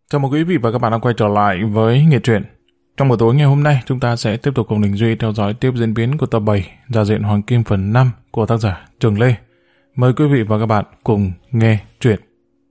Chào mừng quý vị và các bạn đã quay trở lại với Nghệ Truyện. Trong buổi tối ngày hôm nay, chúng ta sẽ tiếp tục cùng Đình Duy theo dõi tiếp diễn biến của tập 7 Gia diện Hoàng Kim phần 5 của tác giả Trường Lê. Mời quý vị và các bạn cùng nghe truyện.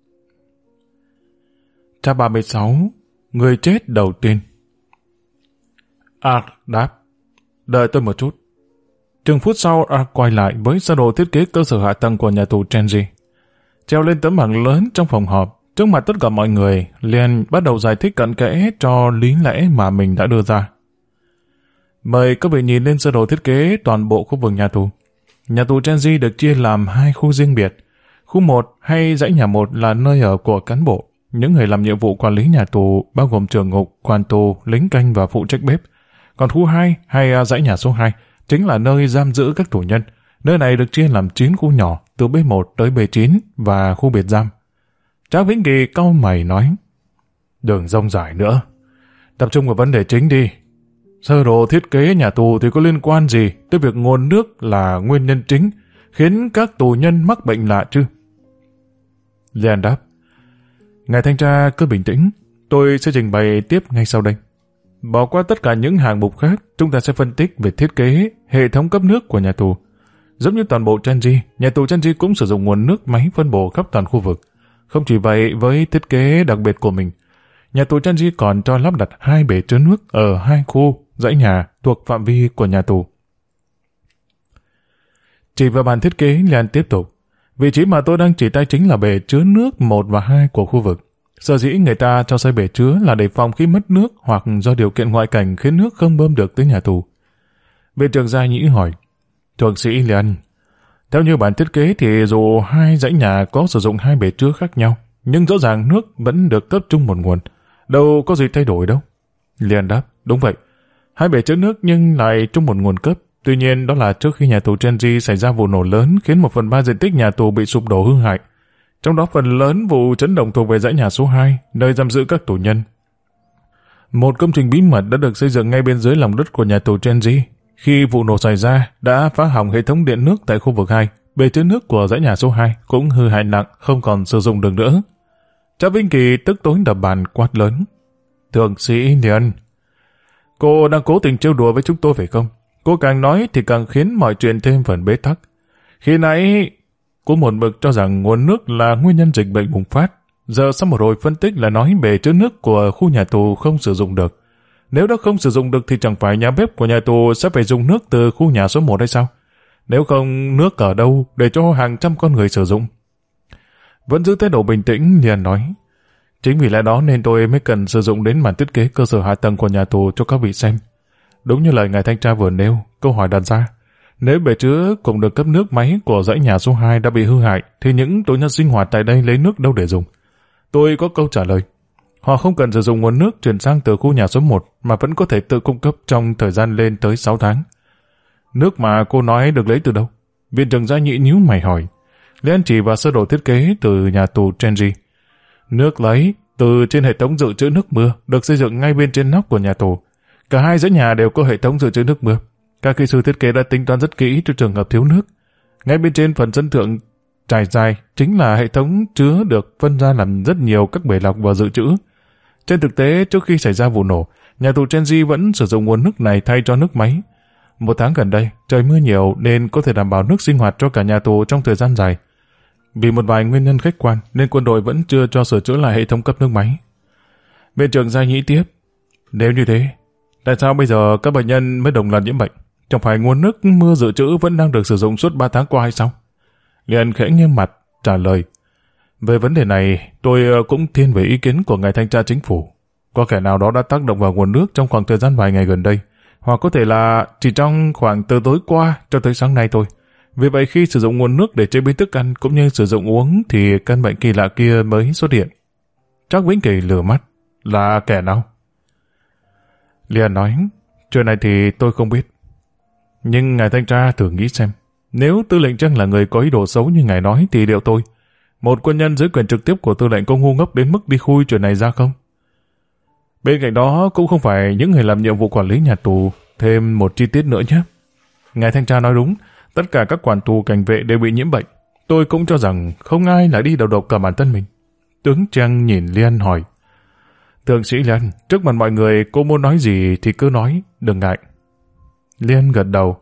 Chapter 36: Người chết đầu tiên. Ark đáp: Đợi tôi một chút. Chừng phút sau, Ark quay lại với sơ đồ thiết kế cơ sở hạ tầng của nhà tù Chenji. Treo lên tấm bảng lớn trong phòng họp, trước mặt tất cả mọi người, liền bắt đầu giải thích cặn kẽ cho lý lẽ mà mình đã đưa ra. Mời các vị nhìn lên sơ đồ thiết kế toàn bộ khu vực nhà tù. Nhà tù Chenji được chia làm 2 khu riêng biệt. Khu 1 hay dãy nhà 1 là nơi ở của cán bộ, những người làm nhiệm vụ quản lý nhà tù bao gồm trưởng ngục, quan tù, lính canh và phụ trách bếp. Còn khu 2 hay dãy nhà số 2 chính là nơi giam giữ các tù nhân. Nơi này được chia làm 9 khu nhỏ từ B1 tới B9 và khu biệt giam. Trác Vĩnh Kỳ cau mày nói: Đừng rông rải nữa, tập trung vào vấn đề chính đi. Sơ đồ thiết kế nhà tù thì có liên quan gì tới việc nguồn nước là nguyên nhân chính khiến các tù nhân mắc bệnh lạ chứ? Lian đáp: Ngài thanh tra cứ bình tĩnh, tôi sẽ trình bày tiếp ngay sau đây. Bỏ qua tất cả những hạng mục khác, chúng ta sẽ phân tích về thiết kế, hệ thống cấp nước của nhà tù. Giống như toàn bộ Chenji, nhà tù Chenji cũng sử dụng nguồn nước máy phân bổ khắp toàn khu vực. Không chỉ vậy, với thiết kế đặc biệt của mình, nhà tù Chenji còn cho lắp đặt 2 bể chứa nước ở 2 khu, dãy nhà thuộc phạm vi của nhà tù. Chỉ vào bàn thiết kế, Lian tiếp tục: Vị trí mà tôi đang chỉ tay chính là bể chứa nước 1 và 2 của khu vực. Sở dĩ người ta cho xây bể chứa là để phòng khi mất nước hoặc do điều kiện ngoại cảnh khiến nước không bơm được tới nhà tù. Viện trưởng Gia Nhĩ hỏi: Thượng sĩ Lian, theo như bản thiết kế thì dù 2 dãy nhà có sử dụng 2 bể chứa khác nhau, nhưng rõ ràng nước vẫn được cấp chung một nguồn. Đâu có gì thay đổi đâu. Lian đáp: Đúng vậy. 2 bể chứa nước nhưng lại chung một nguồn cấp. Tuy nhiên đó là trước khi nhà tù Chenji xảy ra vụ nổ lớn khiến 1/3 diện tích nhà tù bị sụp đổ hư hại. Trong đó phần lớn vụ chấn động thuộc về dãy nhà số 2, nơi giam giữ các tù nhân. Một công trình bí mật đã được xây dựng ngay bên dưới lòng đất của nhà tù Chenji. Khi vụ nổ xảy ra, đã phá hỏng hệ thống điện nước tại khu vực 2. Bể chứa nước của dãy nhà số 2 cũng hư hại nặng, không còn sử dụng được nữa. Trác Vĩnh Kỳ tức tối đập bàn quát lớn: Thượng sĩ Lian, cô đang cố tình trêu đùa với chúng tôi phải không? Cô càng nói thì càng khiến mọi chuyện thêm phần bế tắc. Khi nãy, cô một mực cho rằng nguồn nước là nguyên nhân dịch bệnh bùng phát. Giờ sau một hồi phân tích là nói bể chứa nước của khu nhà tù không sử dụng được. Nếu đã không sử dụng được thì chẳng phải nhà bếp của nhà tù sẽ phải dùng nước từ khu nhà số 1 hay sao? Nếu không, nước ở đâu để cho hàng trăm con người sử dụng? Vẫn giữ thái độ bình tĩnh, Lian nói: Chính vì lẽ đó nên tôi mới cần sử dụng đến bản thiết kế cơ sở hạ tầng của nhà tù cho các vị xem. Đúng như lời ngài thanh tra vừa nêu, câu hỏi đặt ra: nếu bể chứa cũng được cấp nước máy của dãy nhà số 2 đã bị hư hại, thì những tù nhân sinh hoạt tại đây lấy nước đâu để dùng? Tôi có câu trả lời. Họ không cần sử dụng nguồn nước chuyển sang từ khu nhà số 1 mà vẫn có thể tự cung cấp trong thời gian lên tới 6 tháng. Nước mà cô nói được lấy từ đâu? Viện trưởng Gia Nhĩ nhíu mày hỏi. Lian chỉ vào sơ đồ thiết kế từ nhà tù Chenji. Nước lấy từ trên hệ thống dự trữ nước mưa được xây dựng ngay bên trên nóc của nhà tù. Cả 2 dãy nhà đều có hệ thống dự trữ nước mưa. Các kỹ sư thiết kế đã tính toán rất kỹ cho trường hợp thiếu nước. Ngay bên trên phần sân thượng trải dài chính là hệ thống chứa được phân ra làm rất nhiều các bể lọc và dự trữ. Trên thực tế, trước khi xảy ra vụ nổ, nhà tù Chenji vẫn sử dụng nguồn nước này thay cho nước máy. 1 tháng gần đây, trời mưa nhiều nên có thể đảm bảo nước sinh hoạt cho cả nhà tù trong thời gian dài. Vì một vài nguyên nhân khách quan nên quân đội vẫn chưa cho sửa chữa lại hệ thống cấp nước máy. Viện trưởng Gia Nhĩ tiếp: Nếu như thế, tại sao bây giờ các bệnh nhân mới đồng loạt nhiễm bệnh? Chẳng phải nguồn nước mưa dự trữ vẫn đang được sử dụng suốt 3 tháng qua hay sao? Lian khẽ nghiêm mặt trả lời: Về vấn đề này, tôi cũng thiên về ý kiến của ngài thanh tra chính phủ. Có kẻ nào đó đã tác động vào nguồn nước trong khoảng thời gian vài ngày gần đây, hoặc có thể là chỉ trong khoảng từ tối qua cho tới sáng nay thôi. Vì vậy khi sử dụng nguồn nước để chế biến thức ăn cũng như sử dụng uống thì căn bệnh kỳ lạ kia mới xuất hiện. Trác Vĩnh Kỳ lừa mắt: Là kẻ nào? Lian nói: Chuyện này thì tôi không biết. Nhưng ngài thanh tra thử nghĩ xem, nếu tư lệnh Trăng là người có ý đồ xấu như ngài nói thì liệu tôi, một quân nhân dưới quyền trực tiếp của tư lệnh, có ngu ngốc đến mức đi khui chuyện này ra không? Bên cạnh đó cũng không phải những người làm nhiệm vụ quản lý nhà tù. Thêm một chi tiết nữa nhé. Ngài thanh tra nói đúng, tất cả các quản tù cảnh vệ đều bị nhiễm bệnh. Tôi cũng cho rằng không ai lại đi đầu độc cả bản thân mình. Tướng Trang nhìn Lian hỏi: Thượng sĩ Liên, trước mặt mọi người cô muốn nói gì thì cứ nói, đừng ngại. Liên gật đầu.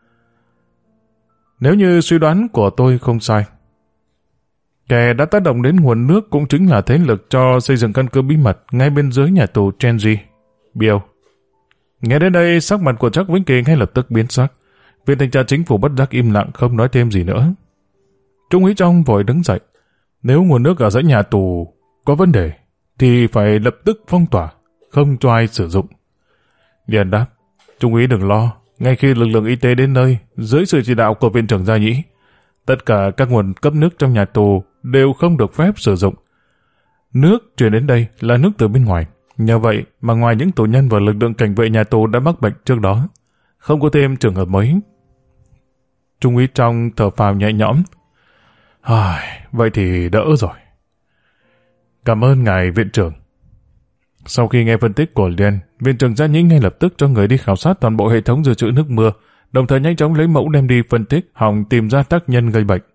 Nếu như suy đoán của tôi không sai, kẻ đã tác động đến nguồn nước cũng chính là thế lực cho xây dựng căn cứ bí mật ngay bên dưới nhà tù Chenji. Bill. Nghe đến đây, sắc mặt của Trác Vĩnh Kỳ ngay lập tức biến sắc. Viên thanh tra chính phủ bất giác im lặng không nói thêm gì nữa. Trung úy Trong vội đứng dậy. Nếu nguồn nước ở dãy nhà tù có vấn đề, thì phải lập tức phong tỏa, không cho ai sử dụng. Điền đáp, Trung úy đừng lo, ngay khi lực lượng y tế đến nơi, dưới sự chỉ đạo của viện trưởng Gia Nhĩ, tất cả các nguồn cấp nước trong nhà tù đều không được phép sử dụng. Nước chuyển đến đây là nước từ bên ngoài. Nhờ vậy mà ngoài những tù nhân và lực lượng cảnh vệ nhà tù đã mắc bệnh trước đó, không có thêm trường hợp mới. Trung úy Trong thở phào nhẹ nhõm. Vậy thì đỡ rồi. Cảm ơn ngài viện trưởng. Sau khi nghe phân tích của Liên, viện trưởng Gia Nhĩ ngay lập tức cho người đi khảo sát toàn bộ hệ thống dự trữ nước mưa, đồng thời nhanh chóng lấy mẫu đem đi phân tích, hòng tìm ra tác nhân gây bệnh.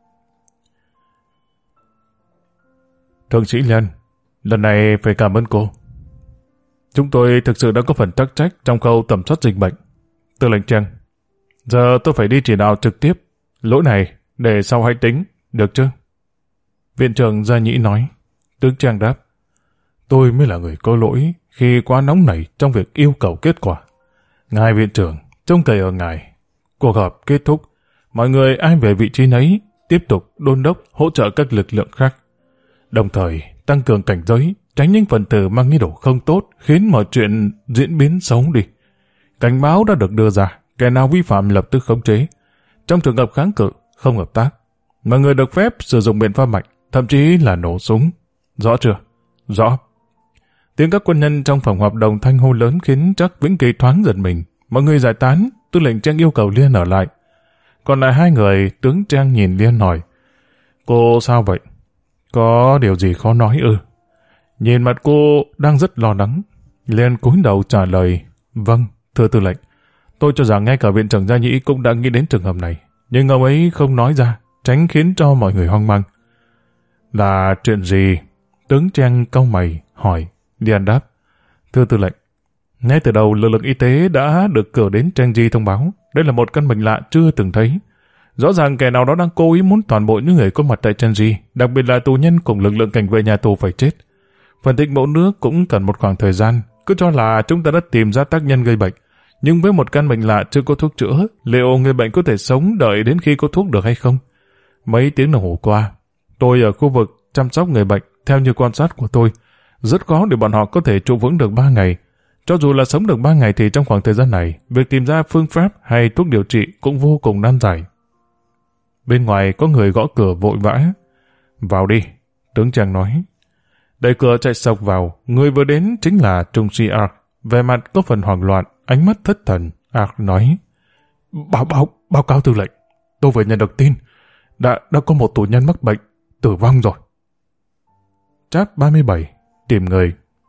Thượng sĩ Liên, lần này phải cảm ơn cô. Chúng tôi thực sự đã có phần tắc trách trong khâu tầm soát dịch bệnh. Tư lệnh Trang, giờ tôi phải đi chỉ đạo trực tiếp. Lỗi này để sau hãy tính, được chứ? Viện trưởng Gia Nhĩ nói. Tướng Trang đáp, tôi mới là người có lỗi khi quá nóng nảy trong việc yêu cầu kết quả. Ngài viện trưởng, trông cậy ở ngài. Cuộc họp kết thúc, mọi người ai về vị trí nấy, tiếp tục đôn đốc hỗ trợ các lực lượng khác. Đồng thời tăng cường cảnh giới, tránh những phần tử mang ý đồ không tốt khiến mọi chuyện diễn biến xấu đi. Cảnh báo đã được đưa ra, kẻ nào vi phạm lập tức khống chế. Trong trường hợp kháng cự, không hợp tác, mọi người được phép sử dụng biện pháp mạnh, thậm chí là nổ súng. Rõ chưa? Rõ. Tiếng các quân nhân trong phòng họp đồng thanh hô lớn khiến Trác Vĩnh Kỳ thoáng giật mình. Mọi người giải tán, Tư lệnh Trang yêu cầu Liên ở lại. Còn lại hai người, tướng Trang nhìn Liên hỏi, cô sao vậy? Có điều gì khó nói ư? Nhìn mặt cô đang rất lo lắng. Liên cúi đầu trả lời, vâng, thưa tư lệnh. Tôi cho rằng ngay cả viện trưởng Gia Nhĩ cũng đã nghĩ đến trường hợp này, nhưng ông ấy không nói ra, tránh khiến cho mọi người hoang mang. Là chuyện gì? Tướng Trang cau mày, hỏi. Liên đáp, thưa tư lệnh, ngay từ đầu lực lượng y tế đã được cử đến Chenji thông báo, đây là một căn bệnh lạ chưa từng thấy. Rõ ràng kẻ nào đó đang cố ý muốn toàn bộ những người có mặt tại Chenji, đặc biệt là tù nhân cùng lực lượng cảnh vệ nhà tù phải chết. Phân tích mẫu nước cũng cần một khoảng thời gian, cứ cho là chúng ta đã tìm ra tác nhân gây bệnh. Nhưng với một căn bệnh lạ chưa có thuốc chữa, liệu người bệnh có thể sống đợi đến khi có thuốc được hay không? Mấy tiếng đồng hồ qua, tôi ở khu vực chăm sóc người bệnh, theo như quan sát của tôi, rất khó để bọn họ có thể trụ vững được 3 ngày. Cho dù là sống được 3 ngày thì trong khoảng thời gian này, việc tìm ra phương pháp hay thuốc điều trị cũng vô cùng nan giải. Bên ngoài có người gõ cửa vội vã. Vào đi, tướng Trang nói. Đẩy cửa chạy sộc vào, người vừa đến chính là Trung sĩ Ark. Về mặt có phần hoảng loạn, ánh mắt thất thần, Ark nói. Báo cáo tư lệnh, tôi vừa nhận được tin. Đã có một tù nhân mắc bệnh, tử vong rồi. Chap 37, tìm người.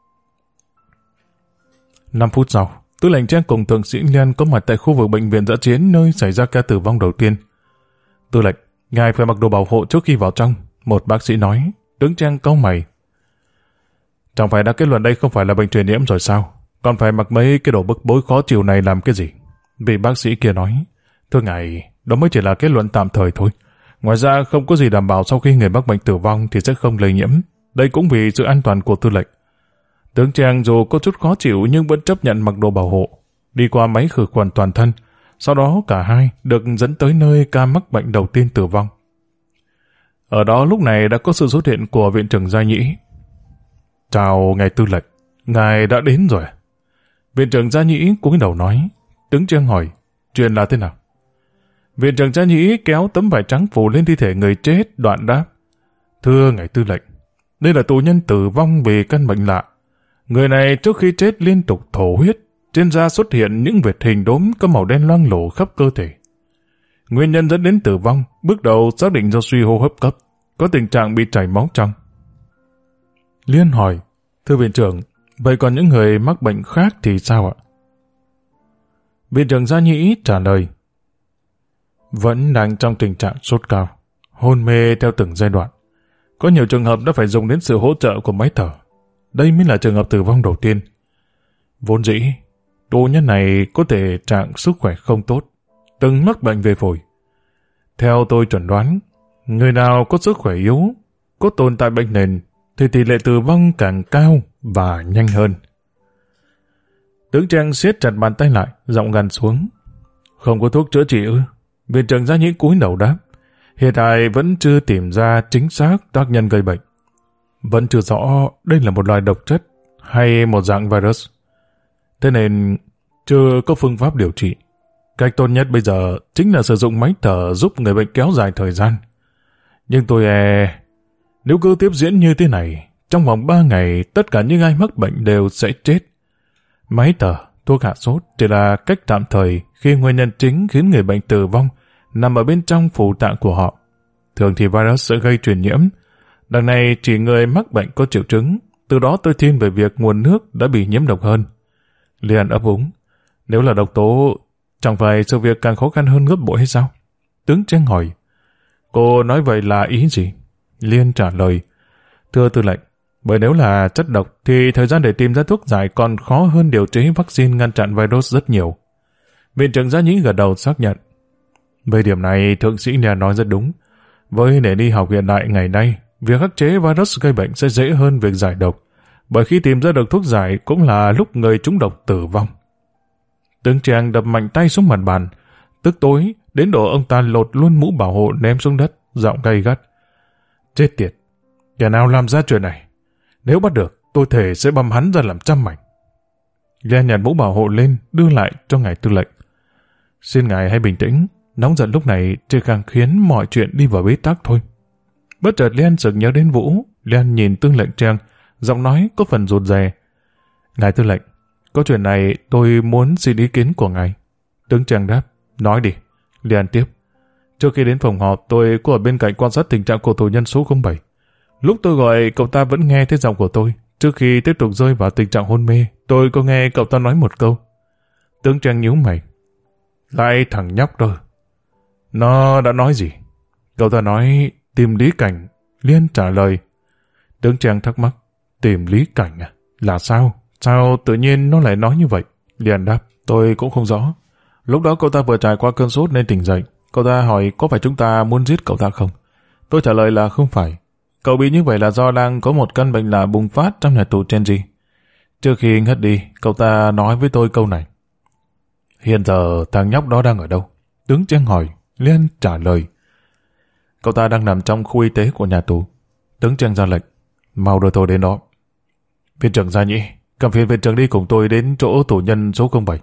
5 phút sau, tư lệnh Trang cùng thượng sĩ Liên có mặt tại khu vực bệnh viện dã chiến nơi xảy ra ca tử vong đầu tiên. Tư lệnh, ngài phải mặc đồ bảo hộ trước khi vào trong, một bác sĩ nói. Tướng Trang cau mày. Chẳng phải đã kết luận đây không phải là bệnh truyền nhiễm rồi sao? Còn phải mặc mấy cái đồ bức bối khó chịu này làm cái gì? Vị bác sĩ kia nói. Thưa ngài, đó mới chỉ là kết luận tạm thời thôi. Ngoài ra không có gì đảm bảo sau khi người mắc bệnh tử vong thì sẽ không lây nhiễm. Đây cũng vì sự an toàn của tư lệnh. Tướng Trang dù có chút khó chịu nhưng vẫn chấp nhận mặc đồ bảo hộ. Đi qua máy khử khuẩn toàn thân. Sau đó cả hai được dẫn tới nơi ca mắc bệnh đầu tiên tử vong. Ở đó lúc này đã có sự xuất hiện của viện trưởng Gia Nhĩ. Chào ngài tư lệnh, ngài đã đến rồi. Viện trưởng Gia Nhĩ cúi đầu nói. Tướng Trang hỏi, chuyện là thế nào? Viện trưởng Gia Nhĩ kéo tấm vải trắng phủ lên thi thể người chết, đoạn đáp. Thưa ngài tư lệnh, đây là tù nhân tử vong vì căn bệnh lạ. Người này trước khi chết liên tục thổ huyết, trên da xuất hiện những vệt hình đốm có màu đen loang lổ khắp cơ thể. Nguyên nhân dẫn đến tử vong bước đầu xác định do suy hô hấp cấp, có tình trạng bị chảy máu trong. Liên hỏi, thưa viện trưởng, vậy còn những người mắc bệnh khác thì sao ạ? Viện trưởng Gia Nhĩ trả lời, vẫn đang trong tình trạng sốt cao, hôn mê theo từng giai đoạn. Có nhiều trường hợp đã phải dùng đến sự hỗ trợ của máy thở. đây mới là trường hợp tử vong đầu tiên. Vốn dĩ, tù nhân này có thể trạng sức khỏe không tốt, từng mắc bệnh về phổi. Theo tôi chuẩn đoán, người nào có sức khỏe yếu, có tồn tại bệnh nền, thì tỷ lệ tử vong càng cao và nhanh hơn. Tướng Trang siết chặt bàn tay lại, giọng gằn xuống. Không có thuốc chữa trị ư? Viện trưởng Gia Nhĩ cúi đầu đáp. Hiện tại vẫn chưa tìm ra chính xác tác nhân gây bệnh. Vẫn chưa rõ đây là một loài độc chất hay một dạng virus. Thế nên chưa có phương pháp điều trị. Cách tốt nhất bây giờ chính là sử dụng máy thở giúp người bệnh kéo dài thời gian. Nhưng tôi nếu cứ tiếp diễn như thế này, trong vòng 3 ngày tất cả những ai mắc bệnh đều sẽ chết. Máy thở, thuốc hạ sốt chỉ là cách tạm thời khi nguyên nhân chính khiến người bệnh tử vong nằm ở bên trong phủ tạng của họ. Thường thì virus sẽ gây truyền nhiễm. Đằng này chỉ người mắc bệnh có triệu chứng, từ đó tôi thiên về việc nguồn nước đã bị nhiễm độc hơn. Liên ấp úng. Nếu là độc tố, chẳng phải sự việc càng khó khăn hơn gấp bội hay sao? Tướng Trang hỏi. Cô nói vậy là ý gì? Liên trả lời. Thưa tư lệnh, bởi nếu là chất độc thì thời gian để tìm ra thuốc giải còn khó hơn điều chế vaccine ngăn chặn virus rất nhiều. Viện trưởng Gia Nhĩ gật đầu xác nhận. Về điểm này, thượng sĩ Liên nói rất đúng. Với nền y học hiện đại ngày nay, việc khắc chế virus gây bệnh sẽ dễ hơn việc giải độc, bởi khi tìm ra được thuốc giải cũng là lúc người trúng độc tử vong. Tướng Trang đập mạnh tay xuống mặt bàn, tức tối đến độ ông ta lột luôn mũ bảo hộ ném xuống đất, giọng gay gắt. Chết tiệt, kẻ nào làm ra chuyện này? Nếu bắt được, tôi thề sẽ băm hắn ra làm trăm mảnh. Liên nhặt mũ bảo hộ lên, đưa lại cho ngài tư lệnh. Xin ngài hãy bình tĩnh, nóng giận lúc này chỉ càng khiến mọi chuyện đi vào bế tắc thôi. Bất chợt Liên sực nhớ đến Vũ, Liên nhìn tướng lệnh Trang, giọng nói có phần rụt rè. Ngài tư lệnh, có chuyện này tôi muốn xin ý kiến của ngài. Tướng Trang đáp, nói đi. Liên tiếp. Trước khi đến phòng họp, tôi có ở bên cạnh quan sát tình trạng của tù nhân số 07. Lúc tôi gọi, cậu ta vẫn nghe thấy giọng của tôi. Trước khi tiếp tục rơi vào tình trạng hôn mê, tôi có nghe cậu ta nói một câu. Tướng Trang nhíu mày. Lại thằng nhóc rồi. Nó đã nói gì? Cậu ta nói tìm Lý Cảnh. Liên trả lời. Tướng Trang thắc mắc. Tìm Lý Cảnh à? Là sao? Sao tự nhiên nó lại nói như vậy? Liên đáp. Tôi cũng không rõ. Lúc đó cậu ta vừa trải qua cơn sốt nên tỉnh dậy. Cậu ta hỏi có phải chúng ta muốn giết cậu ta không? Tôi trả lời là không phải. Cậu bị như vậy là do đang có một căn bệnh lạ bùng phát trong nhà tù Chenji. Trước khi ngất đi, cậu ta nói với tôi câu này. Hiện giờ thằng nhóc đó đang ở đâu? Tướng Trang hỏi. Liên trả lời. Cậu ta đang nằm trong khu y tế của nhà tù. Tướng Trang ra lệnh. Mau đưa tôi đến đó. Viện trưởng Gia Nhĩ, cầm phiền viện trưởng đi cùng tôi đến chỗ tù nhân số 07.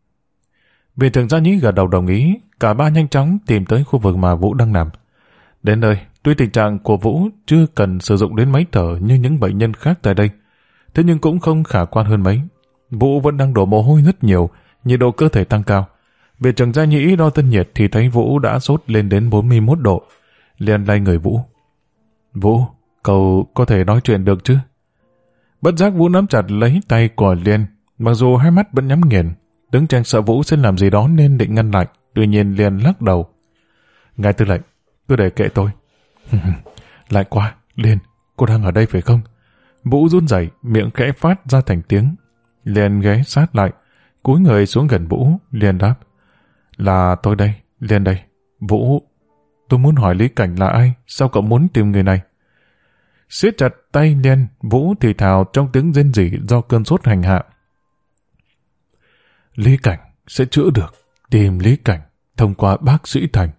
Viện trưởng Gia Nhĩ gật đầu đồng ý. Cả ba nhanh chóng tìm tới khu vực mà Vũ đang nằm. Đến nơi, tuy tình trạng của Vũ chưa cần sử dụng đến máy thở như những bệnh nhân khác tại đây, thế nhưng cũng không khả quan hơn mấy. Vũ vẫn đang đổ mồ hôi rất nhiều, nhiệt độ cơ thể tăng cao. Viện trưởng Gia Nhĩ đo thân nhiệt thì thấy Vũ đã sốt lên đến 41 độ. Liền lay người Vũ. Vũ, cậu có thể nói chuyện được chứ? Bất giác Vũ nắm chặt lấy tay của Liên, mặc dù hai mắt vẫn nhắm nghiền. Tướng Trang sợ Vũ sẽ làm gì đó nên định ngăn lại, tuy nhiên Liên lắc đầu. Ngài tư lệnh, cứ để kệ tôi. Lại quá, Liên, cô đang ở đây phải không? Vũ run rẩy, miệng khẽ phát ra thành tiếng. Liên ghé sát lại, cúi người xuống gần Vũ. Liên đáp. Là tôi đây, Liên đây. Vũ, tôi muốn hỏi Lý Cảnh là ai? Sao cậu muốn tìm người này? Siết chặt tay Liên, Vũ thì thào trong tiếng rên rỉ do cơn sốt hành hạ. Lý Cảnh sẽ chữa được. Tìm Lý Cảnh thông qua bác sĩ Thành.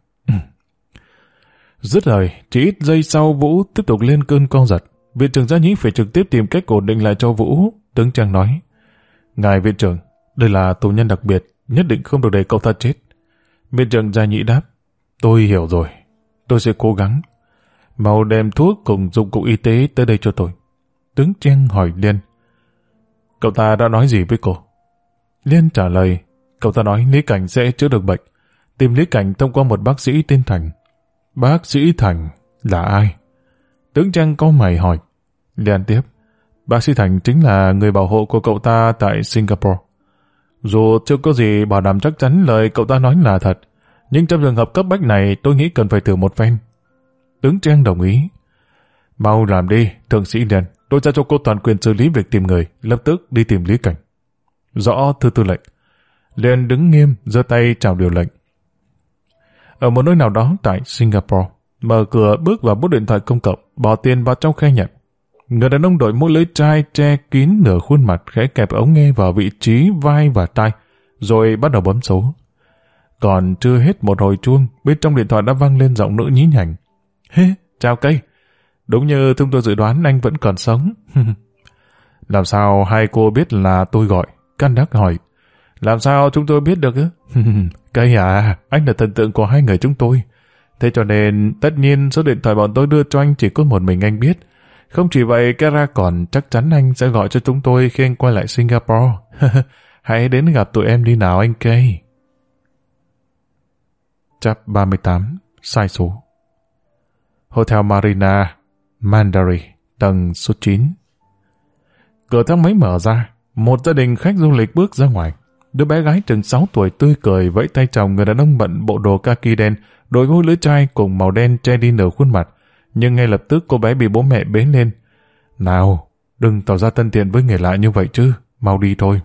Dứt lời, chỉ ít giây sau Vũ tiếp tục lên cơn co giật. Viện trưởng Gia Nhĩ phải trực tiếp tìm cách ổn định lại cho Vũ. Tướng Trang nói. Ngài viện trưởng, đây là tù nhân đặc biệt, nhất định không được để cậu ta chết. Viện trưởng Gia Nhĩ đáp. Tôi hiểu rồi, tôi sẽ cố gắng. Mau đem thuốc cùng dụng cụ y tế tới đây cho tôi. Tướng Trang hỏi Liên. Cậu ta đã nói gì với cô? Liên trả lời. Cậu ta nói Lý Cảnh sẽ chữa được bệnh. Tìm Lý Cảnh thông qua một bác sĩ tên Thành. Bác sĩ Thành là ai? Tướng Trang cau mày hỏi. Liên tiếp. Bác sĩ Thành chính là người bảo hộ của cậu ta tại Singapore. Dù chưa có gì bảo đảm chắc chắn lời cậu ta nói là thật, nhưng trong trường hợp cấp bách này tôi nghĩ cần phải thử một phen. Tướng Trang đồng ý. Mau làm đi, thượng sĩ Liên, tôi trao cho cô toàn quyền xử lý việc tìm người, lập tức đi tìm Lý Cảnh. Rõ thưa tư lệnh. Liền đứng nghiêm, giơ tay chào điều lệnh. Ở một nơi nào đó tại Singapore, mở cửa bước vào bút điện thoại công cộng, bỏ tiền vào trong khe nhận. Người đàn ông đội mũ lưỡi trai che kín nửa khuôn mặt, khẽ kẹp ống nghe vào vị trí vai và tai, rồi bắt đầu bấm số. Còn chưa hết một hồi chuông, bên trong điện thoại đã vang lên giọng nữ nhí nhảnh. Hê, chào Cây. Đúng như chúng tôi dự đoán, anh vẫn còn sống. Làm sao hai cô biết là tôi gọi? Can Đắc hỏi. Làm sao chúng tôi biết được ư? Cây à, anh là thần tượng của hai người chúng tôi. Thế cho nên, tất nhiên số điện thoại bọn tôi đưa cho anh chỉ có một mình anh biết. Không chỉ vậy, Kara còn chắc chắn anh sẽ gọi cho chúng tôi khi anh quay lại Singapore. Hãy đến gặp tụi em đi nào anh Cây. Chap 38, sai số. Hotel Marina, Mandarin, tầng số 9. Cửa thang máy mở ra, một gia đình khách du lịch bước ra ngoài. Đứa bé gái chừng 6 tuổi tươi cười vẫy tay chào người đàn ông bận bộ đồ kaki đen, đội mũ lưỡi trai cùng màu đen che đi nửa khuôn mặt. Nhưng ngay lập tức cô bé bị bố mẹ bế lên. Nào, đừng tỏ ra thân thiện với người lạ như vậy chứ, mau đi thôi.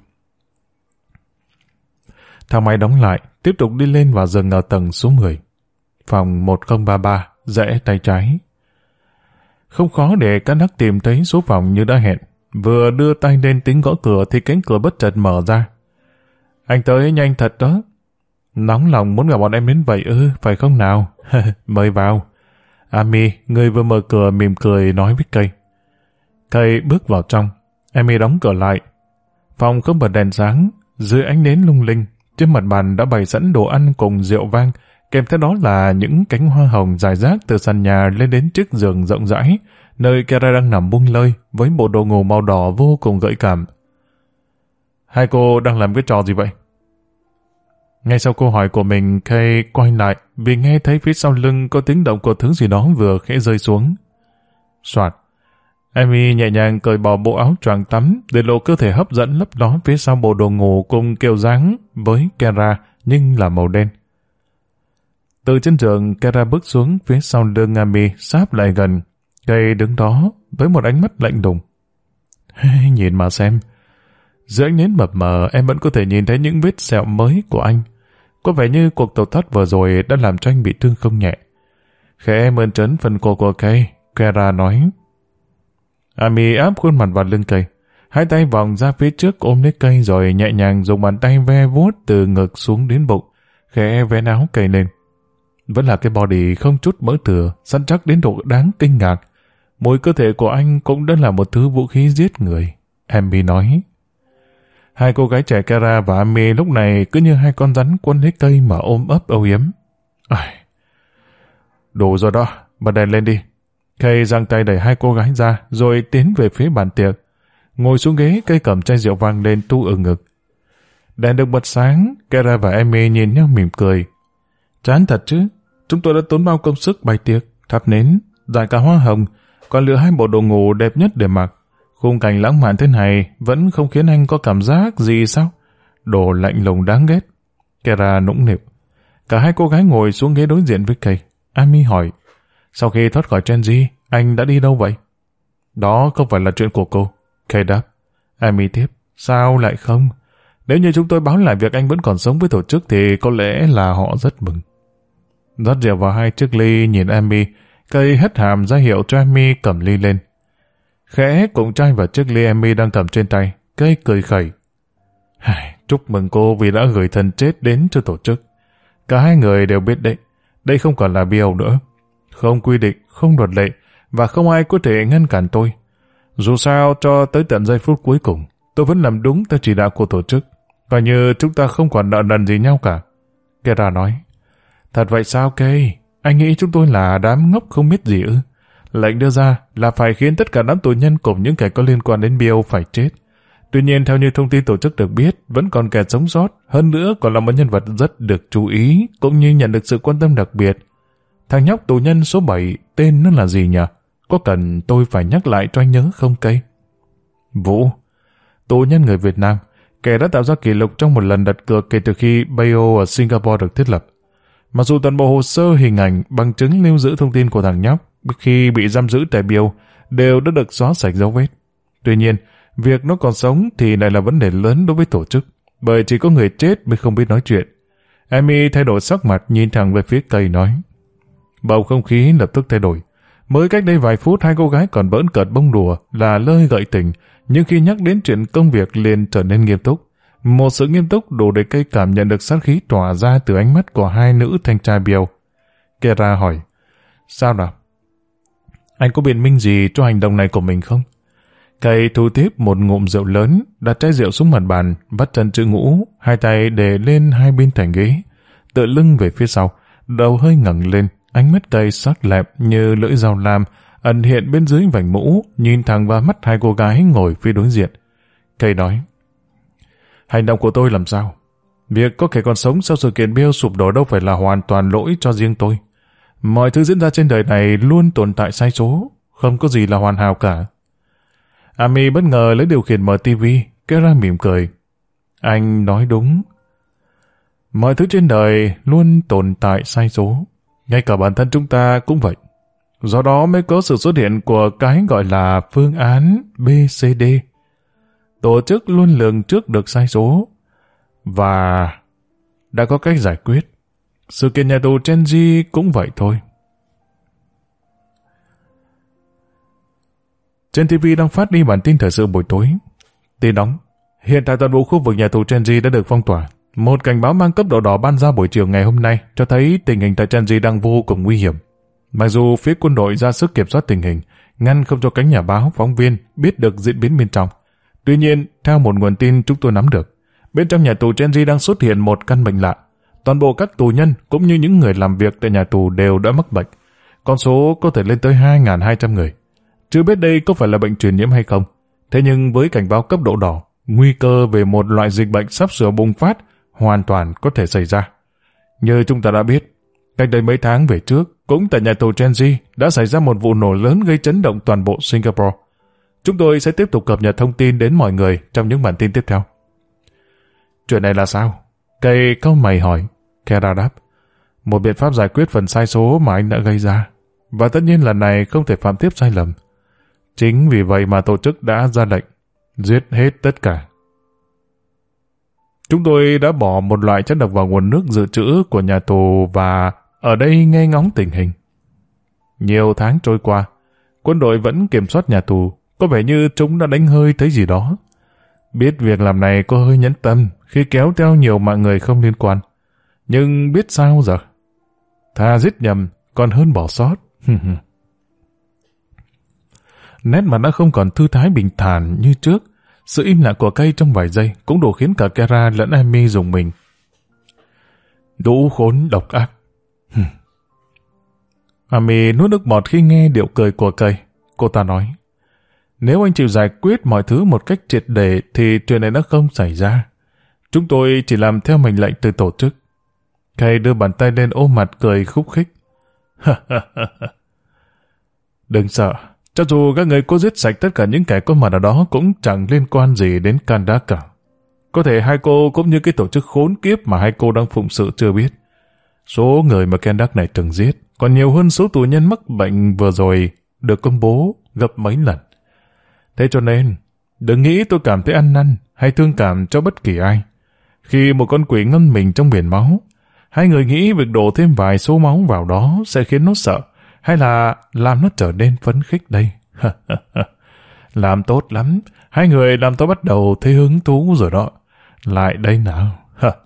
Thang máy đóng lại, tiếp tục đi lên và dừng ở tầng số 10. Phòng 1033, rẽ tay trái. Không khó để Can Đắc tìm thấy số phòng như đã hẹn. Vừa đưa tay lên tính gõ cửa thì cánh cửa bất chợt mở ra. Anh tới nhanh thật đó. Nóng lòng muốn gặp bọn em đến vậy ư, phải không nào? Mời vào. Amy, người vừa mở cửa mỉm cười nói với Cây. Cây bước vào trong. Amy đóng cửa lại. Phòng không bật đèn sáng, dưới ánh nến lung linh. Trên mặt bàn đã bày sẵn đồ ăn cùng rượu vang, kèm theo đó là những cánh hoa hồng rải rác từ sàn nhà lên đến chiếc giường rộng rãi, nơi Kara đang nằm buông lơi với bộ đồ ngủ màu đỏ vô cùng gợi cảm. Hai cô đang làm cái trò gì vậy? Ngay sau câu hỏi của mình, Kay quay lại vì nghe thấy phía sau lưng có tiếng động của thứ gì đó vừa khẽ rơi xuống. Soạt. Amy nhẹ nhàng cởi bỏ bộ áo choàng tắm để lộ cơ thể hấp dẫn lấp ló phía sau bộ đồ ngủ cùng kiểu dáng với Kara nhưng là màu đen. Từ trên giường, Kara bước xuống phía sau lưng Amy sáp lại gần. Kay đứng đó với một ánh mắt lạnh lùng. Nhìn mà xem. Dưới ánh nến mập mờ em vẫn có thể nhìn thấy những vết sẹo mới của anh. Có vẻ như cuộc tẩu thoát vừa rồi đã làm cho anh bị thương không nhẹ. Khẽ mơn trớn phần cổ của Kay, Kara nói. Amy áp khuôn mặt vào lưng Kay. Hai tay vòng ra phía trước ôm lấy Kay rồi nhẹ nhàng dùng bàn tay ve vuốt từ ngực xuống đến bụng, khẽ vén áo Kay lên. Vẫn là cái body không chút mỡ thừa, săn chắc đến độ đáng kinh ngạc. Mùi cơ thể của anh cũng đã là một thứ vũ khí giết người, Amy nói. Hai cô gái trẻ Kara và Amy lúc này cứ như hai con rắn quấn lấy cây mà ôm ấp âu yếm. Đủ rồi đó, bật đèn lên đi. Kay giang tay đẩy hai cô gái ra rồi tiến về phía bàn tiệc. Ngồi xuống ghế, Kay cầm chai rượu vang lên tu ở ngực. Đèn được bật sáng, Kara và Amy nhìn nhau mỉm cười. Chán thật chứ, chúng tôi đã tốn bao công sức bày tiệc, thắp nến, rải cả hoa hồng, còn lựa hai bộ đồ ngủ đẹp nhất để mặc. Khung cảnh lãng mạn thế này vẫn không khiến anh có cảm giác gì sao? Đồ lạnh lùng đáng ghét. Kara nũng nịu. Cả hai cô gái ngồi xuống ghế đối diện với Kay. Amy hỏi, sau khi thoát khỏi Genji, anh đã đi đâu vậy? Đó không phải là chuyện của cô. Kay đáp. Amy tiếp, sao lại không? Nếu như chúng tôi báo lại việc anh vẫn còn sống với tổ chức thì có lẽ là họ rất mừng. Rót rượu vào hai chiếc ly, nhìn Amy, Kay hất hàm ra hiệu cho Amy cầm ly lên. Khẽ cùng chai vào chiếc ly Amy đang cầm trên tay, Kay cười khẩy. Chúc mừng cô vì đã gửi thân chết đến cho tổ chức. Cả hai người đều biết đấy, đây không còn là BO nữa. Không quy định, không luật lệ, và không ai có thể ngăn cản tôi. Dù sao, cho tới tận giây phút cuối cùng, tôi vẫn làm đúng theo chỉ đạo của tổ chức, và như chúng ta không còn nợ nần gì nhau cả. Kara nói. Thật vậy sao Kay? Anh nghĩ chúng tôi là đám ngốc không biết gì ư? Lệnh đưa ra là phải khiến tất cả đám tù nhân cùng những kẻ có liên quan đến BO phải chết. Tuy nhiên, theo như thông tin tổ chức được biết, vẫn còn kẻ sống sót, hơn nữa còn là một nhân vật rất được chú ý, cũng như nhận được sự quan tâm đặc biệt. Thằng nhóc tù nhân số 7, tên nó là gì nhỉ? Có cần tôi phải nhắc lại cho anh nhớ không Kay? Vũ, tù nhân người Việt Nam, kẻ đã tạo ra kỷ lục trong một lần đặt cược kể từ khi BO ở Singapore được thiết lập. Mặc dù toàn bộ hồ sơ, hình ảnh, bằng chứng lưu giữ thông tin của thằng nhóc khi bị giam giữ tại BO đều đã được xóa sạch dấu vết. Tuy nhiên, việc nó còn sống thì lại là vấn đề lớn đối với tổ chức, bởi chỉ có người chết mới không biết nói chuyện. Amy thay đổi sắc mặt nhìn thẳng về phía cây nói. Bầu không khí lập tức thay đổi. Mới cách đây vài phút hai cô gái còn bỡn cợt bông đùa là lơi gợi tình, nhưng khi nhắc đến chuyện công việc liền trở nên nghiêm túc. Một sự nghiêm túc đủ để cây cảm nhận được sát khí tỏa ra từ ánh mắt của hai nữ thanh tra Bill. Kera hỏi, sao nào? Anh có biện minh gì cho hành động này của mình không? Cây thu tiếp một ngụm rượu lớn, đặt chai rượu xuống mặt bàn, vắt chân chữ ngũ, hai tay để lên hai bên thành ghế, tựa lưng về phía sau, đầu hơi ngẩng lên, ánh mắt cây sắc lẹm như lưỡi dao lam, ẩn hiện bên dưới vành mũ, nhìn thẳng vào mắt hai cô gái ngồi phía đối diện. Cây nói, hành động của tôi làm sao? Việc có kẻ còn sống sau sự kiện Bill sụp đổ đâu phải là hoàn toàn lỗi cho riêng tôi. Mọi thứ diễn ra trên đời này luôn tồn tại sai số, không có gì là hoàn hảo cả. Amy bất ngờ lấy điều khiển mở tivi, Kera mỉm cười. Anh nói đúng. Mọi thứ trên đời luôn tồn tại sai số, ngay cả bản thân chúng ta cũng vậy. Do đó mới có sự xuất hiện của cái gọi là phương án BCD. Tổ chức luôn lường trước được sai số và đã có cách giải quyết. Sự kiện nhà tù Chenji cũng vậy thôi. Trên TV đang phát đi bản tin thời sự buổi tối. Tin nóng, hiện tại toàn bộ khu vực nhà tù Chenji đã được phong tỏa. Một cảnh báo mang cấp độ đỏ ban ra buổi chiều ngày hôm nay cho thấy tình hình tại Chenji đang vô cùng nguy hiểm. Mặc dù phía quân đội ra sức kiểm soát tình hình, ngăn không cho cánh nhà báo, phóng viên biết được diễn biến bên trong. Tuy nhiên, theo một nguồn tin chúng tôi nắm được, bên trong nhà tù Chenji đang xuất hiện một căn bệnh lạ. Toàn bộ các tù nhân cũng như những người làm việc tại nhà tù đều đã mắc bệnh. Con số có thể lên tới 2.200 người. Chưa biết đây có phải là bệnh truyền nhiễm hay không. Thế nhưng với cảnh báo cấp độ đỏ, nguy cơ về một loại dịch bệnh sắp sửa bùng phát hoàn toàn có thể xảy ra. Như chúng ta đã biết, cách đây mấy tháng về trước, cũng tại nhà tù Chenji đã xảy ra một vụ nổ lớn gây chấn động toàn bộ Singapore. Chúng tôi sẽ tiếp tục cập nhật thông tin đến mọi người trong những bản tin tiếp theo. Chuyện này là sao? Cây câu mày hỏi. Kera đáp, một biện pháp giải quyết phần sai số mà anh đã gây ra. Và tất nhiên lần này không thể phạm tiếp sai lầm. Chính vì vậy mà tổ chức đã ra lệnh giết hết tất cả. Chúng tôi đã bỏ một loại chất độc vào nguồn nước dự trữ của nhà tù và ở đây nghe ngóng tình hình. Nhiều tháng trôi qua, quân đội vẫn kiểm soát nhà tù, có vẻ như chúng đã đánh hơi thấy gì đó. Biết việc làm này có hơi nhẫn tâm khi kéo theo nhiều mạng người không liên quan. Nhưng biết sao giờ? Thà giết nhầm còn hơn bỏ sót. Nét mặt đã không còn thư thái bình thản như trước. Sự im lặng của cây trong vài giây cũng đủ khiến cả Kera lẫn Amy rùng mình. Đủ khốn độc ác. Amy nuốt nước bọt khi nghe điệu cười của cây. Cô ta nói, nếu anh chịu giải quyết mọi thứ một cách triệt để thì chuyện này đã không xảy ra. Chúng tôi chỉ làm theo mệnh lệnh từ tổ chức. Cây đưa bàn tay lên ôm mặt cười khúc khích. Đừng sợ, cho dù các người có giết sạch tất cả những kẻ có mặt ở đó cũng chẳng liên quan gì đến Kanda cả. Có thể hai cô cũng như cái tổ chức khốn kiếp mà hai cô đang phụng sự chưa biết. Số người mà Kendak này từng giết còn nhiều hơn số tù nhân mắc bệnh vừa rồi được công bố gấp mấy lần. Thế cho nên, đừng nghĩ tôi cảm thấy ăn năn hay thương cảm cho bất kỳ ai. Khi một con quỷ ngâm mình trong biển máu, hai người nghĩ việc đổ thêm vài số máu vào đó sẽ khiến nó sợ, hay là làm nó trở nên phấn khích đây? Làm tốt lắm, hai người làm tôi bắt đầu thấy hứng thú rồi đó. Lại đây nào.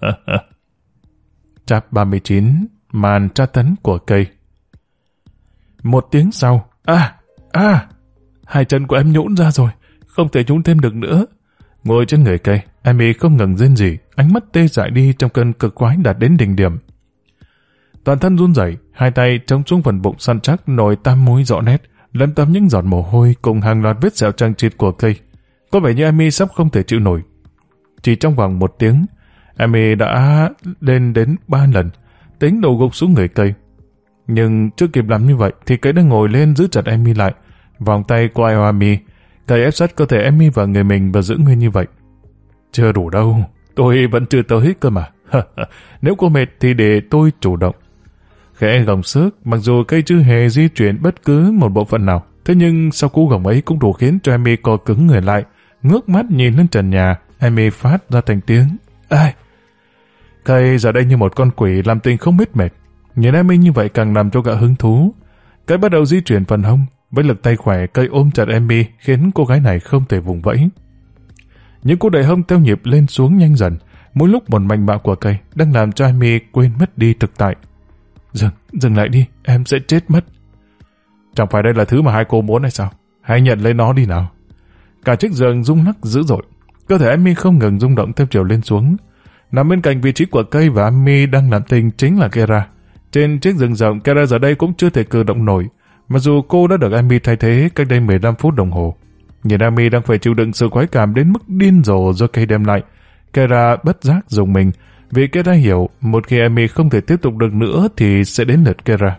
Chap 39, màn tra tấn của cây. Một tiếng sau, hai chân của em nhũn ra rồi, không thể nhũn thêm được nữa. Ngồi trên người cây, Amy không ngừng rên rỉ, ánh mắt tê dại đi trong cơn cực khoái đạt đến đỉnh điểm. Toàn thân run rẩy, hai tay chống xuống phần bụng săn chắc nổi tam múi rõ nét, lấm tấm những giọt mồ hôi cùng hàng loạt vết sẹo chằng chịt của cây. Có vẻ như Amy sắp không thể chịu nổi. Chỉ trong vòng 1 tiếng, Amy đã lên đến 3 lần, tính đầu gục xuống người cây. Nhưng chưa kịp làm như vậy thì cây đã ngồi lên giữ chặt Amy lại, vòng tay của Amy, cây ép sát cơ thể Amy vào người mình và giữ nguyên như vậy. Chưa đủ đâu, tôi vẫn chưa tới cơ mà. Nếu cô mệt thì để tôi chủ động. Khẽ gồng sức, mặc dù cây chưa hề di chuyển bất cứ một bộ phận nào, Thế nhưng sau cú gồng ấy cũng đủ khiến cho Amy co cứng người lại, ngước mắt nhìn lên trần nhà. Amy phát ra thành tiếng ai. Cây giờ đây như một con quỷ làm tình không biết mệt. Nhìn Amy như vậy càng làm cho gã hứng thú. Cây bắt đầu di chuyển phần hông, với lực tay khỏe cây ôm chặt Amy khiến cô gái này không thể vùng vẫy. Những cú đẩy hông theo nhịp lên xuống nhanh dần, mỗi lúc một mạnh bạo của cây đang làm cho Amy quên mất đi thực tại. Dừng lại đi, em sẽ chết mất. Chẳng phải đây là thứ mà hai cô muốn hay sao? Hãy nhận lấy nó đi nào. Cả chiếc giường rung lắc dữ dội, cơ thể Amy không ngừng rung động theo chiều lên xuống. Nằm bên cạnh vị trí của cây và Amy đang làm tình chính là Kera. Trên chiếc giường rộng, Kera giờ đây cũng chưa thể cử động nổi, mặc dù cô đã được Amy thay thế cách đây 15 phút đồng hồ. Nhìn Amy đang phải chịu đựng sự khoái cảm đến mức điên rồ do cây đem lại, Kera bất giác dùng mình, vì Kera hiểu một khi Amy không thể tiếp tục được nữa thì sẽ đến lượt Kera.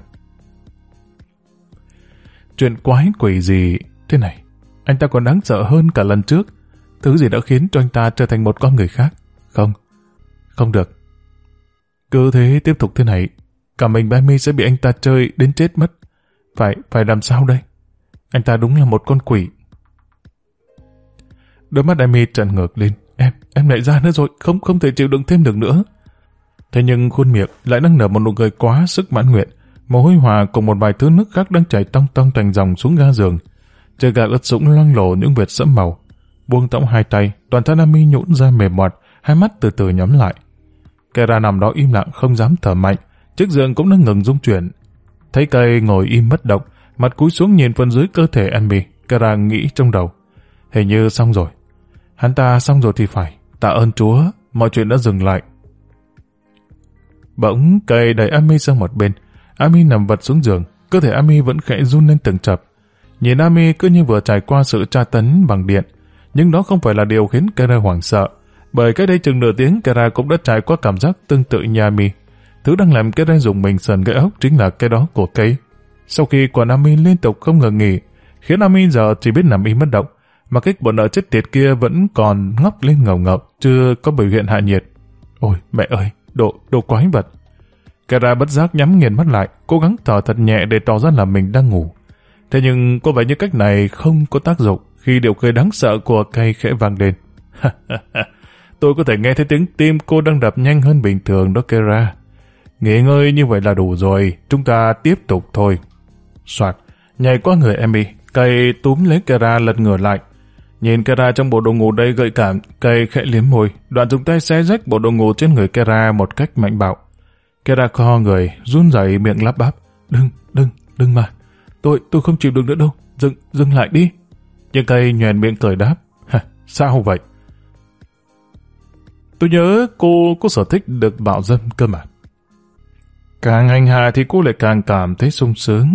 Chuyện quái quỷ gì thế này? Anh ta còn đáng sợ hơn cả lần trước. Thứ gì đã khiến cho anh ta trở thành một con người khác? Không được. Cứ thế tiếp tục thế này, cả mình và Amy sẽ bị anh ta chơi đến chết mất. Phải làm sao đây? Anh ta đúng là một con quỷ. Đôi mắt Amy trợn ngược lên. Em lại ra nữa rồi, không thể chịu đựng thêm được nữa. Thế nhưng khuôn miệng lại đang nở một nụ cười quá sức mãn nguyện. Mồ hôi hòa cùng một vài thứ nước khác đang chảy tong tong thành dòng xuống ga giường. Trời gà ướt sũng loang lổ những vệt sẫm màu. Buông thõng hai tay, toàn thân Amy nhũn ra mềm mọt, hai mắt từ từ nhắm lại. Kera nằm đó im lặng không dám thở mạnh, chiếc giường cũng đang ngừng rung chuyển. Thấy cây ngồi im bất động, mặt cúi xuống nhìn phần dưới cơ thể Amy, Kera nghĩ trong đầu. Hình như xong rồi. Hắn ta xong rồi thì phải. Tạ ơn Chúa, mọi chuyện đã dừng lại. Bỗng cây đẩy Amy sang một bên. Amy nằm vật xuống giường, cơ thể Amy vẫn khẽ run lên từng chập. Nhìn Amy cứ như vừa trải qua sự tra tấn bằng điện, nhưng đó không phải là điều khiến Kera hoảng sợ, bởi cách đây chừng nửa tiếng Kera cũng đã trải qua cảm giác tương tự như Amy. Thứ đang làm Kera dùng mình sờn gai ốc chính là cái đó của cây. Sau khi quần Amy liên tục không ngừng nghỉ, khiến Amy giờ chỉ biết nằm im bất động, mà cái bọn nợ chết tiệt kia vẫn còn ngóc lên ngầu ngợp, chưa có biểu hiện hạ nhiệt. Ôi mẹ ơi, đồ quái vật. Kera bất giác nhắm nghiền mắt lại, cố gắng thở thật nhẹ để tỏ ra là mình đang ngủ. Thế nhưng có vẻ như cách này không có tác dụng khi điệu cười đáng sợ của cây khẽ vang lên. Tôi có thể nghe thấy tiếng tim cô đang đập nhanh hơn bình thường đó Kera. Nghỉ ngơi như vậy là đủ rồi, chúng ta tiếp tục thôi. Soạt, nhảy qua người Amy, cây túm lấy Kera lật ngửa lại. Nhìn Kera trong bộ đồ ngủ đầy gợi cảm, cây khẽ liếm môi, đoạn dùng tay xé rách bộ đồ ngủ trên người Kera một cách mạnh bạo. Kera co người, run rẩy miệng lắp bắp. Đừng mà. Tôi không chịu được nữa đâu. Dừng lại đi. Nhưng cây nhoẻn miệng cười đáp. Sao vậy? Tôi nhớ cô có sở thích được bạo dâm cơ mà. Càng hành hạ thì cô lại càng cảm thấy sung sướng.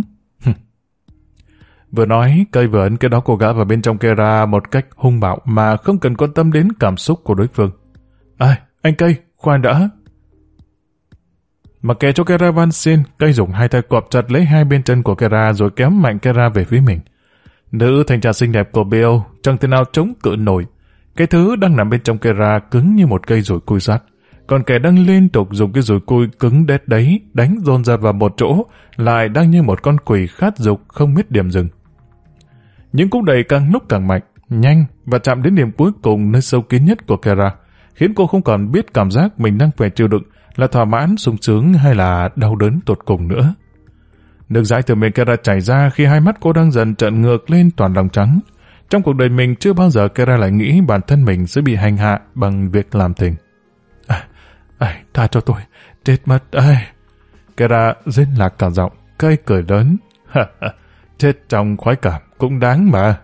Vừa nói, cây vừa ấn cái đó cô gã vào bên trong Kera một cách hung bạo mà không cần quan tâm đến cảm xúc của đối phương. Anh cây, khoan đã. Mặc kệ cho Kera van xin, cây dùng hai tay quặp chặt lấy hai bên chân của Kera rồi kéo mạnh Kera về phía mình. Nữ thanh tra xinh đẹp của Bill chẳng thể nào chống cự nổi. Cái thứ đang nằm bên trong Kera cứng như một cây dùi cui sắt, còn kẻ đang liên tục dùng cái dùi cui cứng đét đấy đánh dồn ra vào một chỗ lại đang như một con quỷ khát dục không biết điểm dừng. Những cú đẩy càng lúc càng mạnh, nhanh và chạm đến điểm cuối cùng nơi sâu kín nhất của Kera, khiến cô không còn biết cảm giác mình đang phải chịu đựng là thỏa mãn, sung sướng hay là đau đớn tột cùng nữa. Nước dãi từ miệng Kera chảy ra khi hai mắt cô đang dần trợn ngược lên toàn lòng trắng. Trong cuộc đời mình chưa bao giờ Kera lại nghĩ bản thân mình sẽ bị hành hạ bằng việc làm tình. Tha cho tôi, chết mất. Kera rên lạc cả giọng, cây cười lớn. Chết trong khoái cảm cũng đáng mà.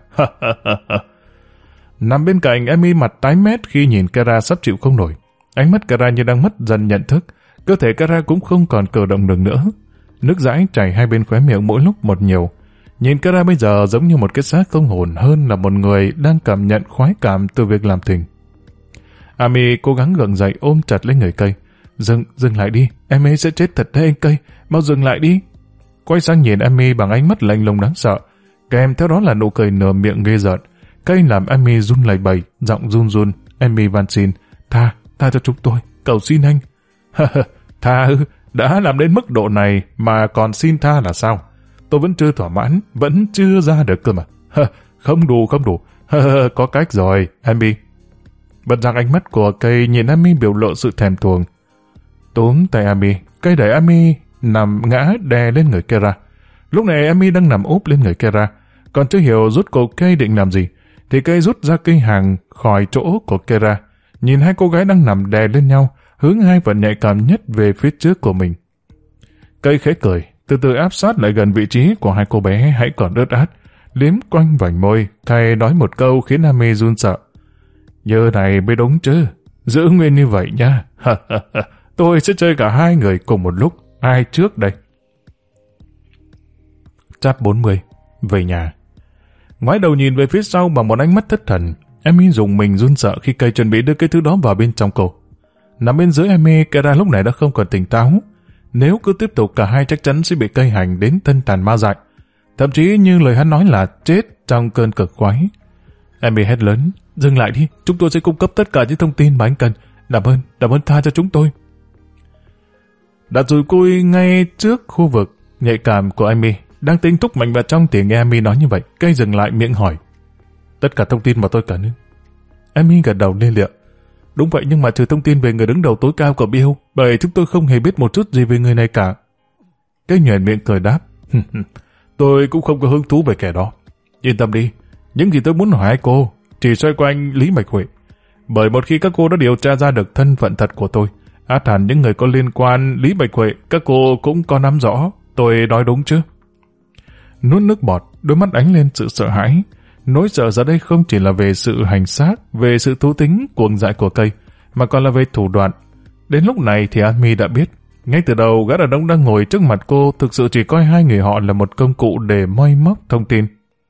Nằm bên cạnh, Amy mặt tái mét khi nhìn Kera sắp chịu không nổi. Ánh mắt Kera như đang mất dần nhận thức, cơ thể Kera cũng không còn cử động được nữa. Nước dãi chảy hai bên khóe miệng mỗi lúc một nhiều. Nhìn Kera bây giờ giống như một cái xác không hồn hơn là một người đang cảm nhận khoái cảm từ việc làm tình. Amy cố gắng gượng dậy ôm chặt lấy người cây. Dừng lại đi, em ấy sẽ chết thật đấy anh cây, mau dừng lại đi. Quay sang nhìn Amy bằng ánh mắt lạnh lùng đáng sợ, kèm theo đó là nụ cười nửa miệng ghê rợn. Cây làm Amy run lẩy bẩy, giọng run. Amy van xin, tha cho chúng tôi, cầu xin anh. Tha ư? Đã làm đến mức độ này mà còn xin tha là sao? tôi vẫn chưa thỏa mãn, vẫn chưa ra được cơ mà. Không đủ. Có cách rồi, Amy. Bật rằng ánh mắt của cây nhìn Amy biểu lộ sự thèm thuồng. Túm tay Amy, cây đẩy Amy nằm ngã đè lên người Kera. Lúc này Amy đang nằm úp lên người Kera, còn chưa hiểu rút cổ cây định làm gì, thì cây rút ra cây hàng khỏi chỗ của Kera, nhìn hai cô gái đang nằm đè lên nhau, hướng hai phần nhạy cảm nhất về phía trước của mình. Cây khẽ cười, từ từ áp sát lại gần vị trí của hai cô bé hãy còn ướt át, liếm quanh vành môi, thay nói một câu khiến Amy run sợ. Giờ này mới đúng chứ, giữ nguyên như vậy nha. Tôi sẽ chơi cả hai người cùng một lúc, ai trước đây? Chap 40, về nhà. Ngoái đầu nhìn về phía sau bằng một ánh mắt thất thần, Amy dùng mình run sợ khi cây chuẩn bị đưa cái thứ đó vào bên trong cổ. Nằm bên dưới Amy, Kera lúc này đã không còn tỉnh táo. Nếu cứ tiếp tục cả hai chắc chắn sẽ bị cây hành đến thân tàn ma dại. Thậm chí như lời hắn nói là chết trong cơn cực khoái. Amy hét lớn, dừng lại đi, chúng tôi sẽ cung cấp tất cả những thông tin mà anh cần. Cảm ơn tha cho chúng tôi. Đặt dùi cui ngay trước khu vực nhạy cảm của Amy, đang tính thúc mạnh vào trong thì nghe Amy nói như vậy, cây dừng lại miệng hỏi. Tất cả thông tin mà tôi cần. Amy gật đầu lên liệu. Đúng vậy, nhưng mà trừ thông tin về người đứng đầu tối cao của Bill, bởi chúng tôi không hề biết một chút gì về người này cả. Cây nhoẻn miệng cười đáp. Tôi cũng không có hứng thú về kẻ đó. Yên tâm đi, những gì tôi muốn hỏi cô chỉ xoay quanh Lý Bạch Huệ. Bởi một khi các cô đã điều tra ra được thân phận thật của tôi, át hẳn những người có liên quan Lý Bạch Huệ các cô cũng có nắm rõ. Tôi nói đúng chứ? Nuốt nước bọt, đôi mắt ánh lên sự sợ hãi. Nỗi sợ giờ đây không chỉ là về sự hành xác, về sự thú tính cuồng dại của cây, mà còn là về thủ đoạn. Đến lúc này thì Amy đã biết, ngay từ đầu gã đàn ông đang ngồi trước mặt cô thực sự chỉ coi hai người họ là một công cụ để moi móc thông tin.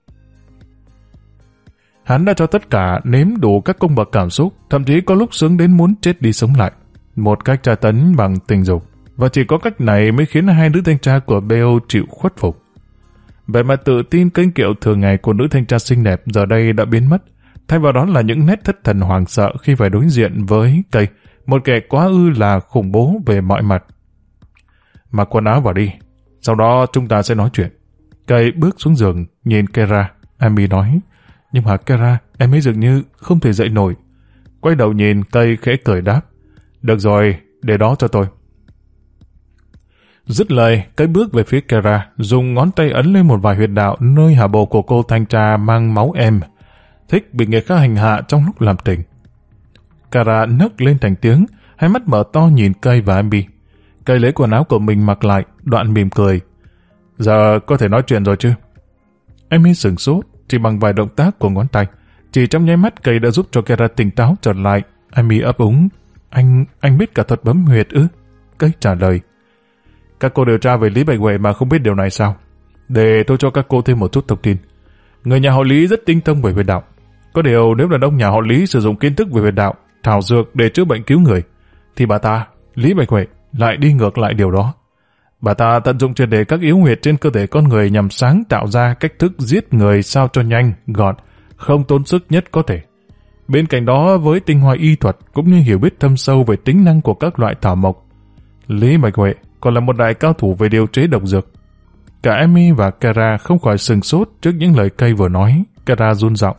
Hắn đã cho tất cả nếm đủ các cung bậc cảm xúc, thậm chí có lúc sướng đến muốn chết đi sống lại. Một cách tra tấn bằng tình dục, và chỉ có cách này mới khiến hai nữ thanh tra của BO chịu khuất phục. Vẻ mặt tự tin kênh kiệu thường ngày của nữ thanh tra xinh đẹp giờ đây đã biến mất, thay vào đó là những nét thất thần hoảng sợ khi phải đối diện với cây, một kẻ quá ư là khủng bố về mọi mặt. Mặc quần áo vào đi, sau đó chúng ta sẽ nói chuyện. Cây bước xuống giường, nhìn Kera. Amy nói, nhưng mà Kera, em ấy dường như không thể dậy nổi. Quay đầu nhìn, cây khẽ cười đáp, được rồi, để đó cho tôi. Dứt lời, cây bước về phía Kera, dùng ngón tay ấn lên một vài huyệt đạo nơi hạ bộ của cô thanh tra mang máu em, thích bị người khác hành hạ trong lúc làm tình. Kera nấc lên thành tiếng, hai mắt mở to nhìn cây và Amy. Cây lấy quần áo của mình mặc lại, đoạn mỉm cười. Giờ có thể nói chuyện rồi chứ? Amy sửng sốt, chỉ bằng vài động tác của ngón tay. Chỉ trong nháy mắt cây đã giúp cho Kera tỉnh táo trở lại. Amy ấp úng. Anh biết cả thuật bấm huyệt ư? Cây trả lời. Các cô điều tra về Lý Bạch Huệ mà không biết điều này sao? Để tôi cho các cô thêm một chút thông tin. Người nhà họ Lý rất tinh thông về huyệt đạo. Có điều nếu đàn ông nhà họ Lý sử dụng kiến thức về huyệt đạo, thảo dược để chữa bệnh cứu người, thì bà ta, Lý Bạch Huệ, lại đi ngược lại điều đó. Bà ta tận dụng triệt để các yếu huyệt trên cơ thể con người nhằm sáng tạo ra cách thức giết người sao cho nhanh, gọn, không tốn sức nhất có thể. Bên cạnh đó, với tinh hoa y thuật cũng như hiểu biết thâm sâu về tính năng của các loại thảo mộc, Lý Bạch Huệ còn là một đại cao thủ về điều chế độc dược. Cả Amy và Kera không khỏi sừng sốt trước những lời cây vừa nói. Kera run giọng.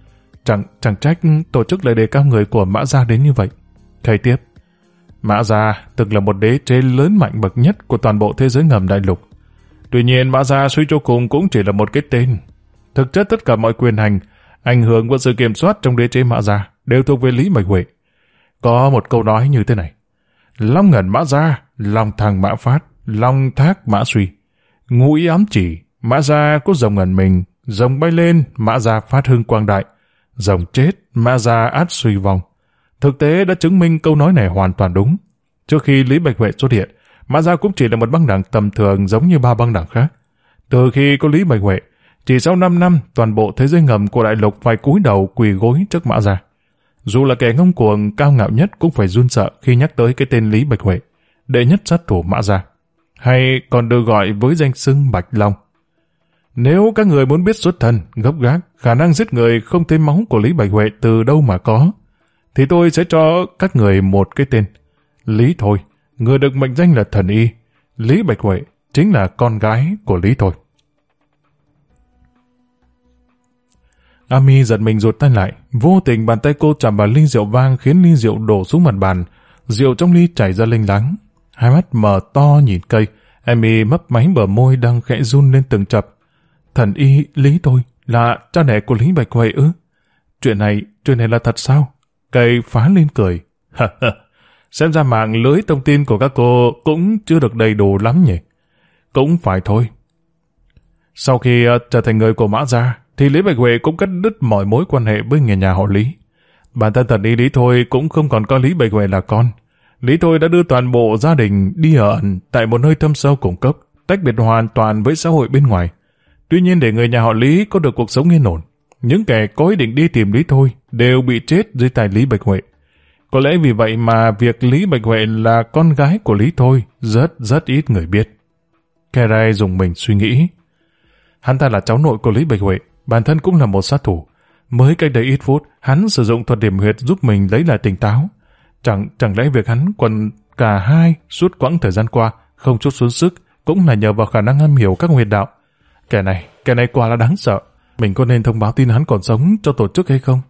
Chẳng trách tổ chức lại đề cao người của Mã Gia đến như vậy. Thầy tiếp. Mã Gia từng là một đế chế lớn mạnh bậc nhất của toàn bộ thế giới ngầm đại lục. Tuy nhiên Mã Gia suy cho cùng cũng chỉ là một cái tên. Thực chất tất cả mọi quyền hành, ảnh hưởng và sự kiểm soát trong đế chế Mã Gia đều thuộc về Lý Bạch Huệ. Có một câu nói như thế này. Long ngẩn Mã Gia, long thăng Mã Phát, long thác Mã Suy. Ngụy ám chỉ, Mã Gia có rồng ngẩn mình, rồng bay lên, Mã Gia phát hưng quang đại. Rồng chết, Mã Gia át suy vong. Thực tế đã chứng minh câu nói này hoàn toàn đúng. Trước khi Lý Bạch Huệ xuất hiện, Mã Gia cũng chỉ là một băng đảng tầm thường giống như ba băng đảng khác. Từ khi có Lý Bạch Huệ, chỉ sau 5 năm, toàn bộ thế giới ngầm của đại lục phải cúi đầu quỳ gối trước Mã Gia. Dù là kẻ ngông cuồng cao ngạo nhất cũng phải run sợ khi nhắc tới cái tên Lý Bạch Huệ, đệ nhất sát thủ Mã Gia, hay còn được gọi với danh xưng Bạch Long. Nếu các người muốn biết xuất thân, gốc gác, khả năng giết người không thấy máu của Lý Bạch Huệ từ đâu mà có, thì tôi sẽ cho các người một cái tên. Lý Thôi, người được mệnh danh là thần y. Lý Bạch Huệ chính là con gái của Lý Thôi. Ami giật mình rụt tay lại, vô tình bàn tay cô chạm vào ly rượu vang khiến ly rượu đổ xuống mặt bàn, rượu trong ly chảy ra lênh láng. Hai mắt mở to nhìn cây, Ami mấp máy bờ môi đang khẽ run lên từng chập. Thần y Lý tôi là cha đẻ của Lý Bạch Huệ ư? Chuyện này là thật sao? Cây phá lên cười. Xem ra mạng lưới thông tin của các cô cũng chưa được đầy đủ lắm nhỉ? Cũng phải thôi. Sau khi trở thành người của Mã Gia, thì Lý Bạch Huệ cũng cắt đứt mọi mối quan hệ với người nhà họ Lý. Bản thân thần y Lý Thôi cũng không còn coi Lý Bạch Huệ là con. Lý Thôi đã đưa toàn bộ gia đình đi ở ẩn tại một nơi thâm sâu cùng cấp, tách biệt hoàn toàn với xã hội bên ngoài. Tuy nhiên để người nhà họ Lý có được cuộc sống yên ổn, những kẻ có ý định đi tìm Lý Thôi đều bị chết dưới tay Lý Bạch Huệ. Có lẽ vì vậy mà việc Lý Bạch Huệ là con gái của Lý Thôi rất ít người biết. Kerai dùng mình suy nghĩ. Hắn ta là cháu nội của Lý Bạch Huệ, bản thân cũng là một sát thủ. Mới cách đây ít phút, hắn sử dụng thuật điểm huyệt giúp mình lấy lại tỉnh táo. Chẳng lẽ việc hắn quần cả hai suốt quãng thời gian qua không chút xuống sức cũng là nhờ vào khả năng am hiểu các huyệt đạo. Kẻ này quả là đáng sợ. Mình có nên thông báo tin hắn còn sống cho tổ chức hay không?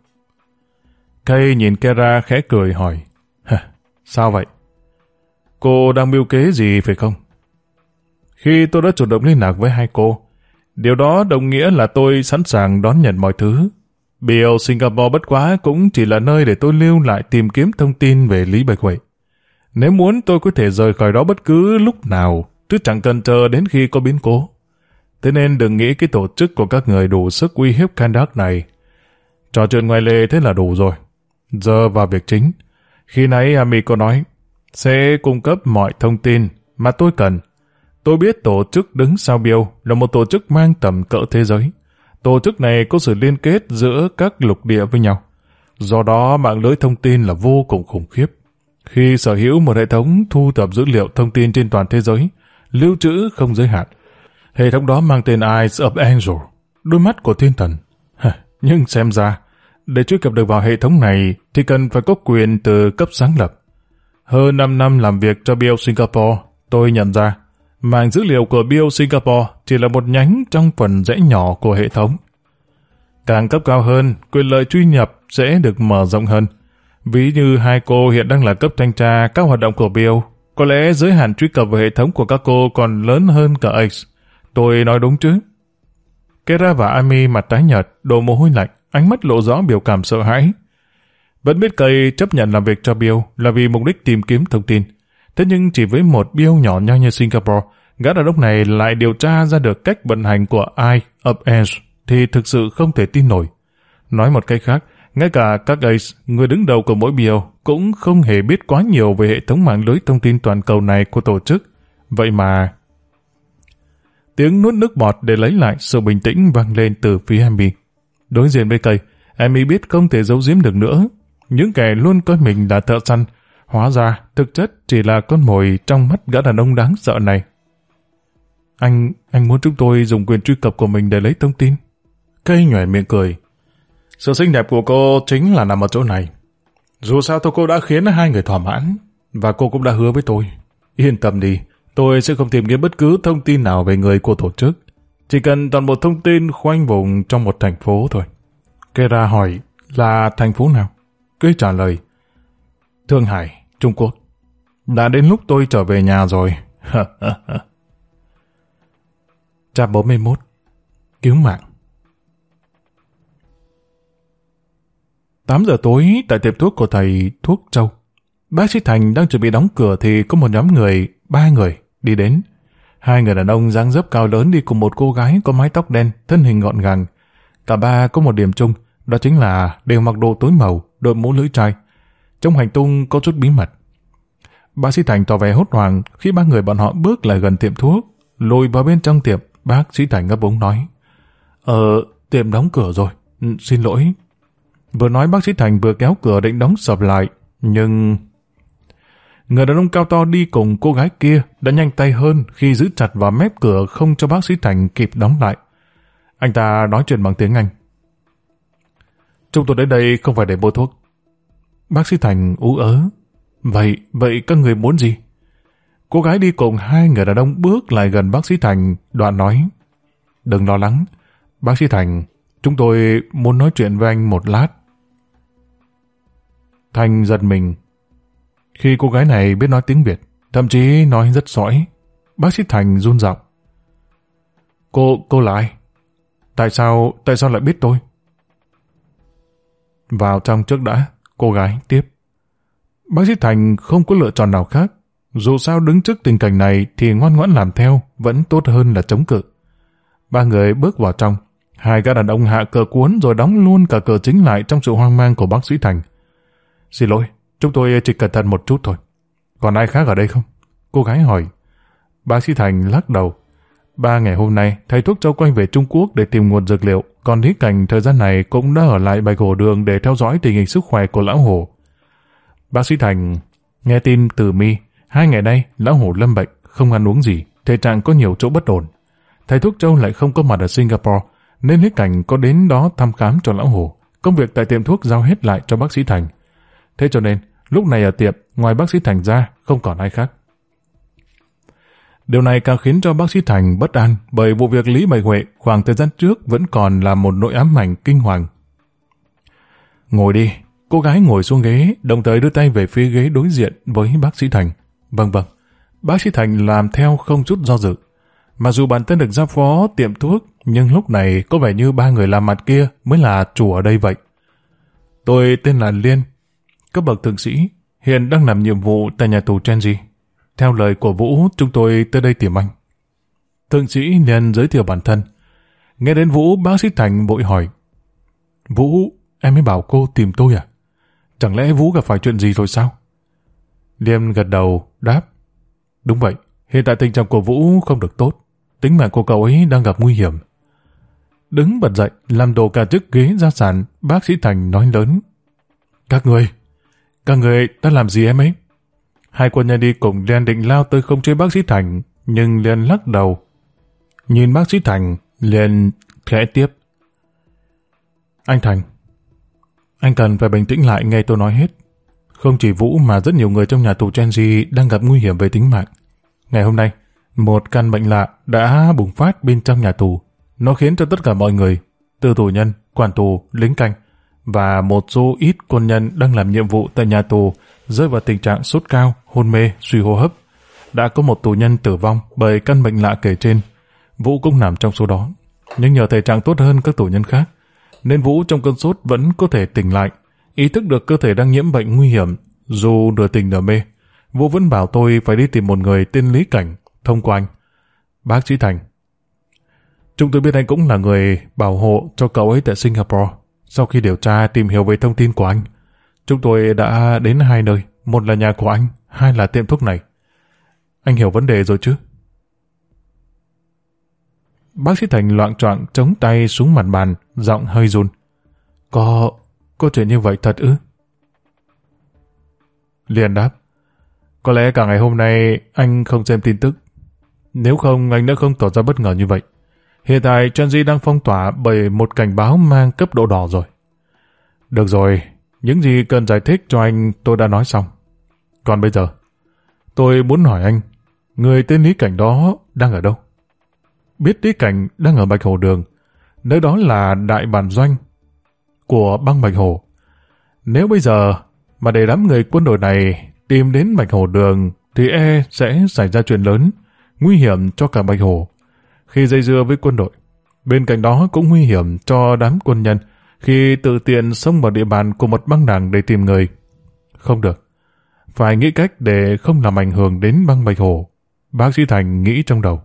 Kay nhìn Kera khẽ cười hỏi. Sao vậy? Cô đang mưu kế gì phải không? Khi tôi đã chủ động liên lạc với hai cô, điều đó đồng nghĩa là tôi sẵn sàng đón nhận mọi thứ. Bill Singapore bất quá cũng chỉ là nơi để tôi lưu lại tìm kiếm thông tin về Lý Bạch Huệ. Nếu muốn tôi có thể rời khỏi đó bất cứ lúc nào, chứ chẳng cần chờ đến khi có biến cố. Thế nên đừng nghĩ cái tổ chức của các người đủ sức uy hiếp Kandak này. Trò chuyện ngoài lề thế là đủ rồi. Giờ vào việc chính. Khi nãy Ami có nói sẽ cung cấp mọi thông tin mà tôi cần. Tôi biết tổ chức đứng sau Bill là một tổ chức mang tầm cỡ thế giới. Tổ chức này có sự liên kết giữa các lục địa với nhau. Do đó mạng lưới thông tin là vô cùng khủng khiếp. Khi sở hữu một hệ thống thu thập dữ liệu thông tin trên toàn thế giới, lưu trữ không giới hạn. Hệ thống đó mang tên Eyes of Angel, đôi mắt của thiên thần. Nhưng xem ra, để truy cập được vào hệ thống này thì cần phải có quyền từ cấp sáng lập. Hơn 5 năm làm việc cho Bill Singapore, tôi nhận ra mạng dữ liệu của Bill Singapore chỉ là một nhánh trong phần rẽ nhỏ của hệ thống. Càng cấp cao hơn, quyền lợi truy nhập sẽ được mở rộng hơn. Ví như hai cô hiện đang là cấp thanh tra các hoạt động của Bill, có lẽ giới hạn truy cập vào hệ thống của các cô còn lớn hơn cả X. Tôi nói đúng chứ? Kera và Ami mặt tái nhợt, đổ mồ hôi lạnh, ánh mắt lộ rõ biểu cảm sợ hãi. Vẫn biết Cây chấp nhận làm việc cho Bill là vì mục đích tìm kiếm thông tin. Thế nhưng chỉ với một Bill nhỏ nhoi như Singapore, gã đàn ông này lại điều tra ra được cách vận hành của Eye of Ace thì thực sự không thể tin nổi. Nói một cách khác, ngay cả các Ace, người đứng đầu của mỗi Bill, cũng không hề biết quá nhiều về hệ thống mạng lưới thông tin toàn cầu này của tổ chức. Vậy mà... Tiếng nuốt nước bọt để lấy lại sự bình tĩnh vang lên từ phía Amy. Đối diện với Cây, Amy biết không thể giấu giếm được nữa. Những kẻ luôn coi mình là thợ săn, hóa ra thực chất chỉ là con mồi trong mắt gã đàn ông đáng sợ này. Anh muốn chúng tôi dùng quyền truy cập của mình để lấy thông tin. Cây nhoẻn miệng cười. Sự xinh đẹp của cô chính là nằm ở chỗ này. Dù sao tôi cô đã khiến hai người thỏa mãn, và cô cũng đã hứa với tôi. Yên tâm đi, tôi sẽ không tìm kiếm bất cứ thông tin nào về người của tổ chức. Chỉ cần toàn bộ thông tin khoanh vùng trong một thành phố thôi. Kera hỏi, là thành phố nào? Cây trả lời, Thượng Hải, Trung Quốc. Đã đến lúc tôi trở về nhà rồi. Chapter 41. Cứu mạng. 8 giờ tối tại tiệm thuốc của thầy thuốc Châu. Bác sĩ Thành đang chuẩn bị đóng cửa thì có một nhóm người, 3 người, đi đến. 2 người đàn ông dáng dấp cao lớn đi cùng một cô gái có mái tóc đen, thân hình gọn gàng. Cả ba có một điểm chung, đó chính là đều mặc đồ tối màu, đội mũ lưỡi trai. Trong hành tung có chút bí mật. Bác sĩ Thành tỏ vẻ hốt hoảng khi 3 người bọn họ bước lại gần tiệm thuốc. Lùi vào bên trong tiệm, bác sĩ Thành ngấp úng nói, tiệm đóng cửa rồi, xin lỗi. Vừa nói bác sĩ Thành vừa kéo cửa định đóng sập lại, nhưng... Người đàn ông cao to đi cùng cô gái kia đã nhanh tay hơn khi giữ chặt vào mép cửa không cho bác sĩ Thành kịp đóng lại. Anh ta nói chuyện bằng tiếng Anh. Chúng tôi đến đây không phải để mua thuốc. Bác sĩ Thành ú ớ. Vậy các người muốn gì? Cô gái đi cùng 2 người đàn ông bước lại gần bác sĩ Thành, đoạn nói. Đừng lo lắng. Bác sĩ Thành, Chúng tôi muốn nói chuyện với anh một lát. Thành giật mình khi cô gái này biết nói tiếng Việt, thậm chí nói rất sõi. Bác sĩ Thành run giọng. Cô là ai? Tại sao lại biết tôi? Vào trong trước đã, cô gái tiếp. Bác sĩ Thành không có lựa chọn nào khác. Dù sao đứng trước tình cảnh này thì ngoan ngoãn làm theo vẫn tốt hơn là chống cự. Ba người bước vào trong. Hai gã đàn ông hạ cờ cuốn rồi đóng luôn cả cờ chính lại trong sự hoang mang của bác sĩ Thành. Xin lỗi, chúng tôi chỉ cẩn thận một chút thôi. Còn ai khác ở đây không? Cô gái hỏi. Bác sĩ Thành lắc đầu. 3 ngày hôm nay, thầy thuốc Châu quay về Trung Quốc để tìm nguồn dược liệu, còn Lý Cảnh thời gian này cũng đã ở lại Bạch Hổ Đường để theo dõi tình hình sức khỏe của lão Hổ. Bác sĩ Thành nghe tin từ My, 2 ngày nay lão Hổ lâm bệnh, không ăn uống gì, thể trạng có nhiều chỗ bất ổn. Thầy thuốc Châu lại không có mặt ở Singapore, nên Lý Cảnh có đến đó thăm khám cho lão Hổ. Công việc tại tiệm thuốc giao hết lại cho bác sĩ Thành. Thế cho nên, lúc này ở tiệm, ngoài bác sĩ Thành ra, không còn ai khác. Điều này càng khiến cho bác sĩ Thành bất an bởi vụ việc Lý Bạch Huệ khoảng thời gian trước vẫn còn là một nỗi ám ảnh kinh hoàng. Ngồi đi, cô gái ngồi xuống ghế, đồng thời đưa tay về phía ghế đối diện với bác sĩ Thành. Vâng. Bác sĩ Thành làm theo không chút do dự. Mặc dù bản thân được giao phó tiệm thuốc, nhưng lúc này có vẻ như 3 người làm mặt kia mới là chủ ở đây vậy. Tôi tên là Liên, cấp bậc thượng sĩ, hiện đang làm nhiệm vụ tại nhà tù Chenji. Theo lời của Vũ, chúng tôi tới đây tìm anh. Thượng sĩ liền giới thiệu bản thân. Nghe đến Vũ, bác sĩ Thành vội hỏi. Vũ, em mới bảo cô tìm tôi à? Chẳng lẽ Vũ gặp phải chuyện gì rồi sao? Liêm gật đầu, đáp. Đúng vậy, hiện tại tình trạng của Vũ không được tốt. Tính mạng của cậu ấy đang gặp nguy hiểm. Đứng bật dậy, làm đổ cả chiếc ghế ra sàn, bác sĩ Thành nói lớn. Các người đã làm gì em ấy? Hai quân nhân đi cùng liền định lao tới không chế bác sĩ Thành, nhưng liền lắc đầu. Nhìn bác sĩ Thành, liền khẽ tiếp. Anh Thành, anh cần phải bình tĩnh lại nghe tôi nói hết. Không chỉ Vũ mà rất nhiều người trong nhà tù Chenji đang gặp nguy hiểm về tính mạng. Ngày hôm nay, một căn bệnh lạ đã bùng phát bên trong nhà tù. Nó khiến cho tất cả mọi người, từ tù nhân, quản tù, lính canh, và một số ít quân nhân đang làm nhiệm vụ tại nhà tù rơi vào tình trạng sốt cao, hôn mê, suy hô hấp. Đã có một tù nhân tử vong bởi căn bệnh lạ kể trên. Vũ cũng nằm trong số đó. Nhưng nhờ thể trạng tốt hơn các tù nhân khác, nên Vũ trong cơn sốt vẫn có thể tỉnh lại, ý thức được cơ thể đang nhiễm bệnh nguy hiểm. Dù nửa tỉnh nửa mê, Vũ vẫn bảo tôi phải đi tìm một người tên Lý Cảnh, thông qua anh. Bác sĩ Thành, chúng tôi biết anh cũng là người bảo hộ cho cậu ấy tại Singapore. Sau khi điều tra tìm hiểu về thông tin của anh, chúng tôi đã đến 2 nơi, một là nhà của anh, 2 là tiệm thuốc này. Anh hiểu vấn đề rồi chứ? Bác sĩ Thành loạng choạng chống tay xuống mặt bàn, giọng hơi run. Có chuyện như vậy thật ư? Liền đáp. Có lẽ cả ngày hôm nay anh không xem tin tức. Nếu không, anh đã không tỏ ra bất ngờ như vậy. Hiện tại Chenji đang phong tỏa bởi một cảnh báo mang cấp độ đỏ rồi. Được rồi, những gì cần giải thích cho anh tôi đã nói xong. Còn bây giờ, tôi muốn hỏi anh, người tên Lý Cảnh đó đang ở đâu? Biết Lý Cảnh đang ở Bạch Hổ Đường, nơi đó là đại bản doanh của băng Bạch Hổ. Nếu bây giờ mà để đám người quân đội này tìm đến Bạch Hổ Đường thì sẽ xảy ra chuyện lớn, nguy hiểm cho cả Bạch Hổ khi dây dưa với quân đội. Bên cạnh đó cũng nguy hiểm cho đám quân nhân khi tự tiện xông vào địa bàn của một băng đảng để tìm người. Không được. Phải nghĩ cách để không làm ảnh hưởng đến băng Bạch Hổ. Bác sĩ Thành nghĩ trong đầu.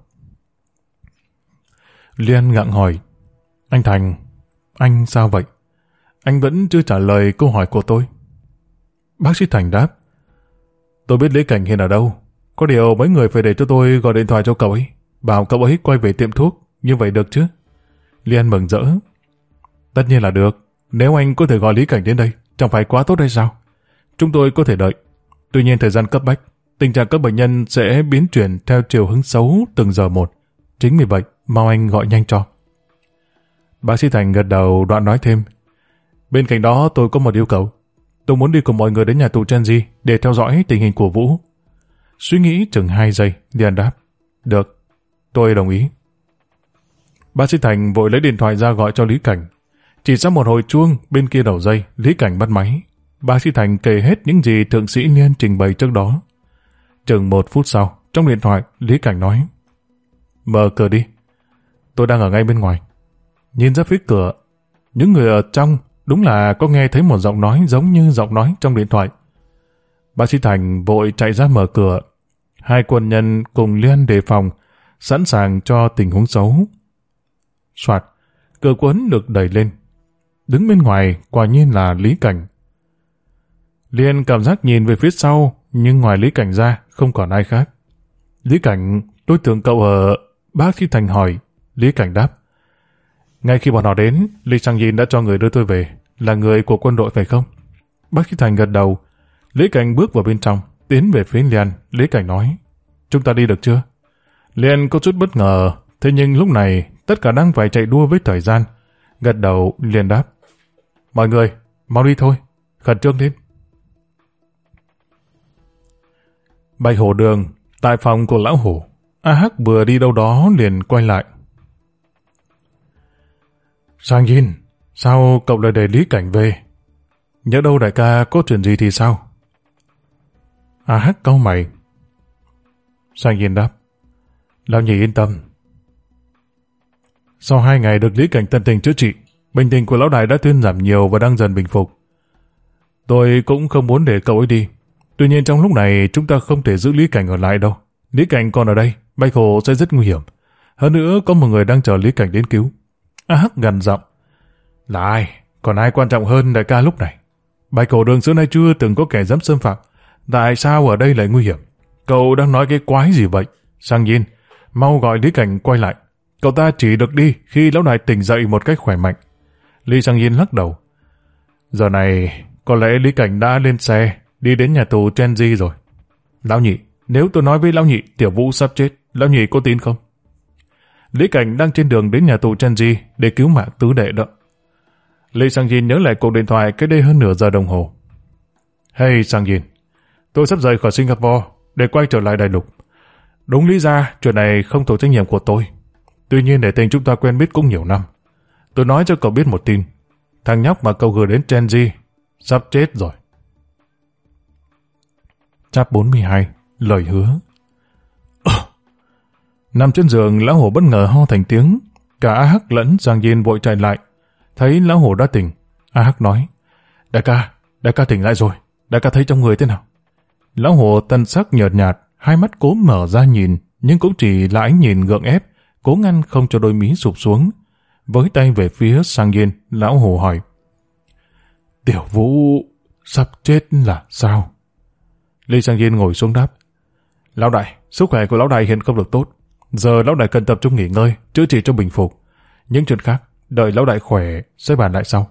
Liên ngặng hỏi. Anh Thành, anh sao vậy? Anh vẫn chưa trả lời câu hỏi của tôi. Bác sĩ Thành đáp. Tôi biết Lý Cảnh hiện ở đâu. Có điều mấy người phải để cho tôi gọi điện thoại cho cậu ấy, bảo cậu ấy quay về tiệm thuốc. Như vậy được chứ? Liên mừng rỡ. Tất nhiên là được. Nếu anh có thể gọi Lý Cảnh đến đây, chẳng phải quá tốt hay sao? Chúng tôi có thể đợi. Tuy nhiên thời gian cấp bách, tình trạng các bệnh nhân sẽ biến chuyển theo chiều hướng xấu từng giờ một. Chính vì vậy, mau anh gọi nhanh cho. Bác sĩ Thành gật đầu, đoạn nói thêm. Bên cạnh đó tôi có một yêu cầu. Tôi muốn đi cùng mọi người đến nhà tù Chenji để theo dõi tình hình của Vũ. Suy nghĩ chừng 2 giây, Liên đáp. Được, tôi đồng ý. Bác sĩ Thành vội lấy điện thoại ra gọi cho Lý Cảnh. Chỉ sau một hồi chuông, bên kia đầu dây, Lý Cảnh bắt máy. Bác sĩ Thành kể hết những gì thượng sĩ Liên trình bày trước đó. Chừng 1 phút sau, trong điện thoại, Lý Cảnh nói: "Mở cửa đi. Tôi đang ở ngay bên ngoài." Nhìn ra phía cửa, những người ở trong đúng là có nghe thấy một giọng nói giống như giọng nói trong điện thoại. Bác sĩ Thành vội chạy ra mở cửa. 2 quân nhân cùng Liên đề phòng, sẵn sàng cho tình huống xấu. Soạt, cửa cuốn được đẩy lên. Đứng bên ngoài quả nhiên là Lý Cảnh. Liên cảm giác nhìn về phía sau, nhưng ngoài Lý Cảnh ra không còn ai khác. "Lý Cảnh, tôi tưởng cậu ở..." Bác sĩ Thành hỏi. Lý Cảnh đáp: "Ngay khi bọn họ đến, Lý Sang Yin đã cho người đưa tôi về. Là người của quân đội phải không?" Bác sĩ Thành gật đầu. Lý Cảnh bước vào bên trong, tiến về phía Liên. Lý Cảnh nói: "Chúng ta đi được chưa?" Liên có chút bất ngờ, thế nhưng lúc này tất cả đang phải chạy đua với thời gian. Gật đầu, Liên đáp: "Mọi người, mau đi thôi, khẩn trương lên." Bạch Hổ Đường, tại phòng của lão Hổ. A Hắc vừa đi đâu đó liền quay lại: "Sang Yin, sao cậu lại để Lý Cảnh về? Nhớ đâu đại ca có chuyện gì thì sao?" A Hắc cau mày. Sang Yin đáp: "Lão nhị yên tâm. Sau 2 ngày được Lý Cảnh tận tình chữa trị, bệnh tình của lão đại đã thuyên giảm nhiều và đang dần bình phục. Tôi cũng không muốn để cậu ấy đi. Tuy nhiên trong lúc này chúng ta không thể giữ Lý Cảnh ở lại đâu. Lý Cảnh còn ở đây, Bạch Hổ sẽ rất nguy hiểm. Hơn nữa có một người đang chờ Lý Cảnh đến cứu." A Hắc gằn giọng: "Là ai? Còn ai quan trọng hơn đại ca lúc này? Bạch Hổ Đường xưa nay chưa từng có kẻ dám xâm phạm. Tại sao ở đây lại nguy hiểm? Cậu đang nói cái quái gì vậy? Sang Yin, mau gọi Lý Cảnh quay lại. Cậu ta chỉ được đi khi lão đại tỉnh dậy một cách khỏe mạnh." Lý Sang Yin lắc đầu: "Giờ này có lẽ Lý Cảnh đã lên xe đi đến nhà tù Chenji rồi. Lão nhị, nếu tôi nói với lão nhị Tiểu Vũ sắp chết, lão nhị có tin không?" Lý Cảnh đang trên đường đến nhà tù Chenji để cứu mạng tứ đệ đó. Lý Sang Yin nhớ lại cuộc điện thoại cách đây hơn nửa giờ đồng hồ. "Hey Sang Yin, tôi sắp rời khỏi Singapore để quay trở lại đại lục. Đúng lý ra chuyện này không thuộc trách nhiệm của tôi. Tuy nhiên để tình chúng ta quen biết cũng nhiều năm. Tôi nói cho cậu biết một tin. Thằng nhóc mà cậu gửi đến Chenji sắp chết rồi." Chap 42, lời hứa. Nằm trên giường, lão Hổ bất ngờ ho thành tiếng. Cả A Hắc lẫn Sang Yin vội chạy lại. Thấy lão Hổ đã tỉnh, A Hắc nói: đại ca tỉnh lại rồi. Đại ca thấy trong người thế nào?" Lão Hổ tân sắc nhợt nhạt, 2 mắt cố mở ra nhìn, nhưng cũng chỉ là ánh nhìn gượng ép, cố ngăn không cho đôi mí sụp xuống. Với tay về phía Sang Yin, lão Hổ hỏi: "Tiểu Vũ sắp chết là sao?" Lý Sang Yin ngồi xuống đáp: "Lão đại, sức khỏe của lão đại hiện không được tốt. Giờ lão đại cần tập trung nghỉ ngơi, chữa trị cho bình phục. Những chuyện khác, đợi lão đại khỏe sẽ bàn lại sau."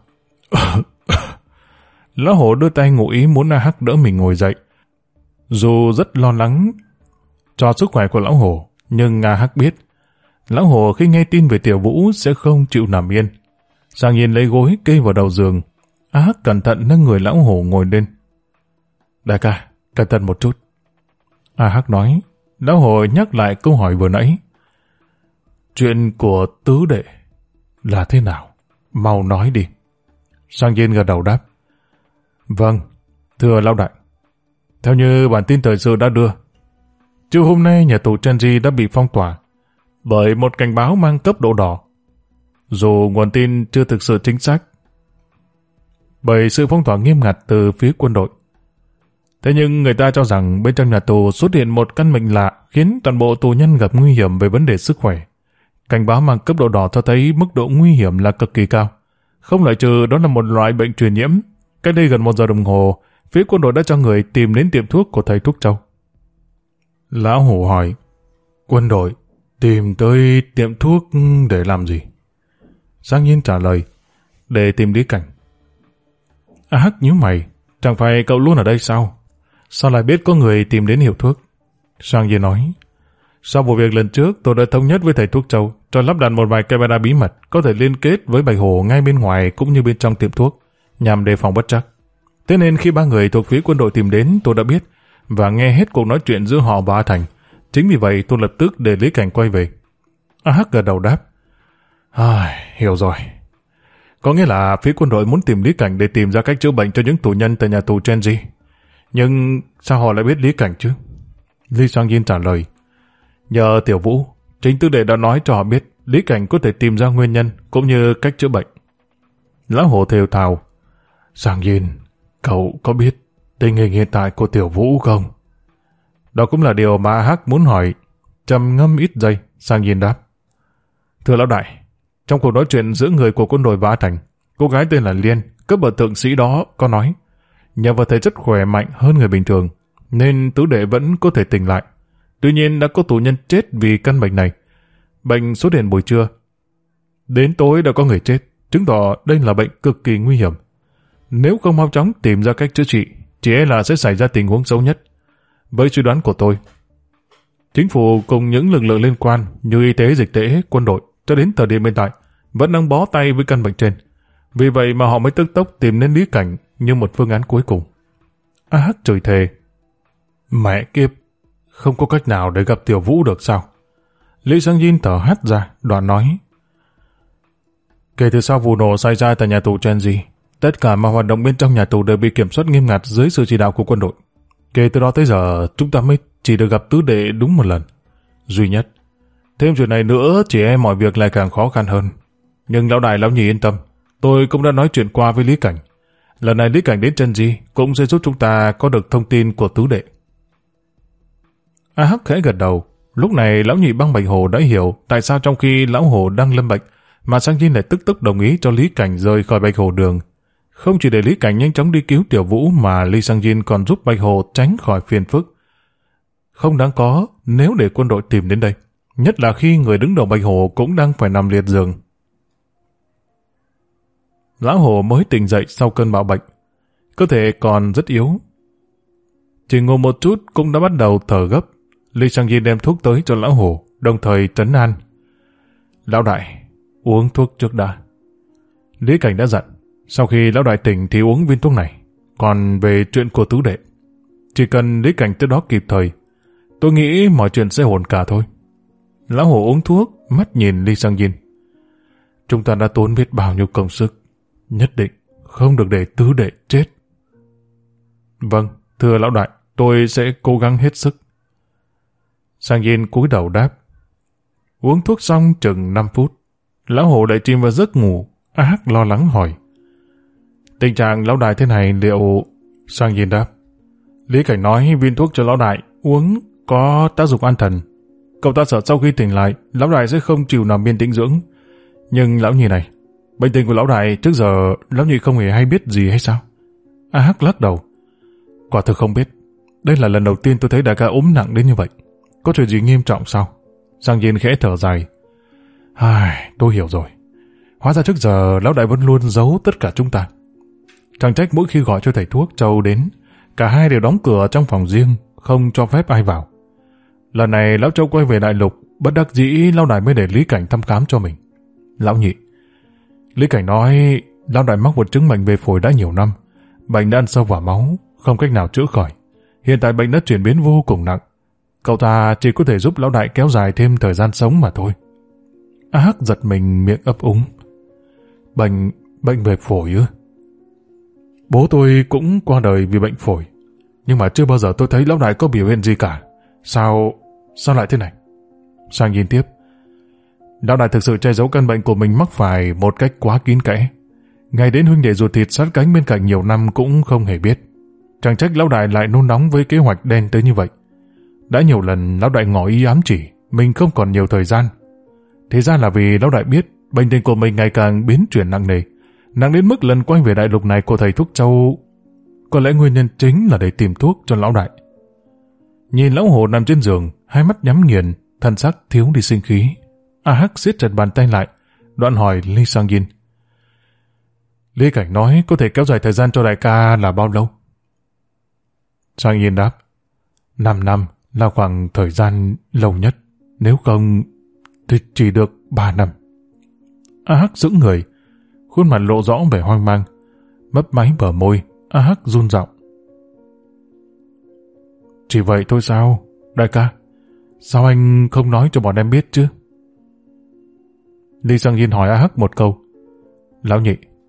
Lão Hổ đưa tay ngụ ý muốn A Hắc đỡ mình ngồi dậy. Dù rất lo lắng cho sức khỏe của lão Hổ, nhưng A Hắc biết lão Hổ khi nghe tin về Tiểu Vũ sẽ không chịu nằm yên. Sang Yin lấy gối kê vào đầu giường. A Hắc cẩn thận nâng người lão Hổ ngồi lên. "Đại ca, cẩn thận một chút." A Hắc nói. Lão Hổ nhắc lại câu hỏi vừa nãy. "Chuyện của tứ đệ là thế nào? Mau nói đi." Sang Yin gật đầu đáp: "Vâng, thưa lão đại. Theo như bản tin thời sự đã đưa, trưa hôm nay nhà tù Chenji đã bị phong tỏa bởi một cảnh báo mang cấp độ đỏ. Dù nguồn tin chưa thực sự chính xác, bởi sự phong tỏa nghiêm ngặt từ phía quân đội. Thế nhưng người ta cho rằng bên trong nhà tù xuất hiện một căn bệnh lạ khiến toàn bộ tù nhân gặp nguy hiểm về vấn đề sức khỏe. Cảnh báo mang cấp độ đỏ cho thấy mức độ nguy hiểm là cực kỳ cao. Không loại trừ đó là một loại bệnh truyền nhiễm. Cách đây gần 1 giờ đồng hồ, phía quân đội đã cho người tìm đến tiệm thuốc của thầy thuốc Châu." Lão Hổ hỏi: "Quân đội tìm tới tiệm thuốc để làm gì?" Sang Yin trả lời: "Để tìm Lý Cảnh." A Hắc nhíu mày: "Chẳng phải cậu luôn ở đây sao? Sao lại biết có người tìm đến hiệu thuốc?" Sang Yin nói: "Sau vụ việc lần trước, tôi đã thống nhất với thầy thuốc Châu cho lắp đặt một vài camera bí mật có thể liên kết với Bạch Hổ ngay bên ngoài cũng như bên trong tiệm thuốc, nhằm đề phòng bất trắc. Thế nên khi 3 người thuộc phía quân đội tìm đến, tôi đã biết và nghe hết cuộc nói chuyện giữa họ và A Thành. Chính vì vậy tôi lập tức để Lý Cảnh quay về." A Hắc gật đầu đáp: "Hiểu rồi. Có nghĩa là phía quân đội muốn tìm Lý Cảnh để tìm ra cách chữa bệnh cho những tù nhân tại nhà tù Chenji. Nhưng sao họ lại biết Lý Cảnh chứ? Lee Sang-jin trả lời. Nhờ Tiểu Vũ, chính tư đệ đã nói cho họ biết Lý Cảnh có thể tìm ra nguyên nhân cũng như cách chữa bệnh. Lão Hổ thều thào. Sang-jin, cậu có biết tình hình hiện tại của Tiểu Vũ không? Đó cũng là điều mà Hắc muốn hỏi. Trầm ngâm ít giây, Sang-jin đáp. Thưa lão đại, trong cuộc nói chuyện giữa người của quân đội và A Thành, cô gái tên là Liên, cấp bậc thượng sĩ đó có nói, nhờ vào thể chất khỏe mạnh hơn người bình thường, nên tứ đệ vẫn có thể tỉnh lại. Tuy nhiên đã có tù nhân chết vì căn bệnh này. Bệnh xuất hiện buổi trưa. Đến tối đã có người chết, chứng tỏ đây là bệnh cực kỳ nguy hiểm. Nếu không mau chóng tìm ra cách chữa trị, chỉ e là sẽ xảy ra tình huống xấu nhất. Với suy đoán của tôi, chính phủ cùng những lực lượng liên quan như y tế, dịch tễ, quân đội cho đến thời điểm hiện tại vẫn đang bó tay với căn bệnh trên. Vì vậy mà họ mới tức tốc tìm đến Lý Cảnh như một phương án cuối cùng. A Hắc chửi thề. Mẹ kiếp, không có cách nào để gặp Tiểu Vũ được sao? Lý Sang-jin thở hắt ra, đoạn nói. Kể từ sau vụ nổ xảy ra tại nhà tù Chenji, tất cả mọi hoạt động bên trong nhà tù đều bị kiểm soát nghiêm ngặt dưới sự chỉ đạo của quân đội. Kể từ đó tới giờ, chúng ta mới chỉ được gặp tứ đệ đúng một lần. Duy nhất. Thêm chuyện này nữa, chỉ e mọi việc lại càng khó khăn hơn. Nhưng lão đại lão nhị yên tâm, tôi cũng đã nói chuyện qua với Lý Cảnh. Lần này Lý Cảnh đến Chenji cũng sẽ giúp chúng ta có được thông tin của tứ đệ. A Hắc khẽ gật đầu. Lúc này lão nhị băng Bạch Hổ đã hiểu tại sao trong khi lão hổ đang lâm bệnh mà Sang-jin lại tức tốc đồng ý cho Lý Cảnh rời khỏi Bạch Hổ Đường. Không chỉ để Lý Cảnh nhanh chóng đi cứu Tiểu Vũ mà Lee Sang-jin còn giúp Bạch Hổ tránh khỏi phiền phức. Không đáng có nếu để quân đội tìm đến đây, nhất là khi người đứng đầu Bạch Hổ cũng đang phải nằm liệt giường. Lão hổ mới tỉnh dậy sau cơn bạo bệnh, cơ thể còn rất yếu. Chỉ ngồi một chút cũng đã bắt đầu thở gấp. Lee Sang-jin đem thuốc tới cho lão hổ, đồng thời trấn an. Lão đại, uống thuốc trước đã. Lý Cảnh đã dặn, sau khi lão đại tỉnh thì uống viên thuốc này. Còn về chuyện của tứ đệ, chỉ cần Lý Cảnh tới đó kịp thời, tôi nghĩ mọi chuyện sẽ ổn cả thôi. Lão hổ uống thuốc, mắt nhìn Lee Sang-jin. Chúng ta đã tốn biết bao nhiêu công sức, nhất định không được để tứ đệ chết. Vâng, thưa lão đại, tôi sẽ cố gắng hết sức. Sang-jin cúi đầu đáp. Uống thuốc xong chừng 5 phút, lão hổ lại chìm vào giấc ngủ. A Hắc lo lắng hỏi. Tình trạng lão đại thế này liệu... Sang-jin đáp. Lý Cảnh nói viên thuốc cho lão đại uống có tác dụng an thần. Cậu ta sợ sau khi tỉnh lại, lão đại sẽ không chịu nằm yên tĩnh dưỡng. Nhưng lão nhị này, bệnh tình của lão đại trước giờ lão nhị không hề hay biết gì hay sao? A Hắc lắc đầu. Quả thực không biết. Đây là lần đầu tiên tôi thấy đại ca ốm nặng đến như vậy. Có chuyện gì nghiêm trọng sao? Sang-jin khẽ thở dài. Tôi hiểu rồi. Hóa ra trước giờ lão đại vẫn luôn giấu tất cả chúng ta. Chẳng trách mỗi khi gọi cho thầy thuốc Châu đến, cả hai đều đóng cửa trong phòng riêng, không cho phép ai vào. Lần này lão Châu quay về đại lục, bất đắc dĩ lão đại mới để Lý Cảnh thăm khám cho mình. Lão nhị, Lý Cảnh nói lão đại mắc một chứng bệnh về phổi đã nhiều năm, bệnh đã ăn sâu vào máu, không cách nào chữa khỏi. Hiện tại bệnh đã chuyển biến vô cùng nặng. Cậu ta chỉ có thể giúp lão đại kéo dài thêm thời gian sống mà thôi. A Hắc giật mình, miệng ấp úng. Bệnh về phổi ư? Bố tôi cũng qua đời vì bệnh phổi, nhưng mà chưa bao giờ tôi thấy lão đại có biểu hiện gì cả. Sao lại thế này? Sang-jin tiếp. Lão đại thực sự che giấu căn bệnh của mình mắc phải một cách quá kín kẽ. Ngay đến huynh đệ ruột thịt sát cánh bên cạnh nhiều năm cũng không hề biết. Chẳng trách lão đại lại nôn nóng với kế hoạch đen tới như vậy. Đã nhiều lần lão đại ngỏ ý ám chỉ mình không còn nhiều thời gian. Thế ra là vì lão đại biết bệnh tình của mình ngày càng biến chuyển nặng nề, nặng đến mức lần quay về đại lục này của thầy thuốc Châu. Có lẽ nguyên nhân chính là để tìm thuốc cho lão đại. Nhìn lão hổ nằm trên giường, hai mắt nhắm nghiền, thân sắc thiếu đi sinh khí. A Hắc siết chặt bàn tay lại, đoạn hỏi Lee Sang-jin. Lý Cảnh nói có thể kéo dài thời gian cho đại ca là bao lâu? Sang-jin đáp. 5 năm là khoảng thời gian lâu nhất, nếu không thì chỉ được 3 năm. A Hắc sững người, khuôn mặt lộ rõ vẻ hoang mang, mấp máy bờ môi. A Hắc run giọng. Chỉ vậy thôi sao, đại ca? Sao anh không nói cho bọn em biết chứ? Lee Sang-jin hỏi A Hắc một câu. Lão nhị,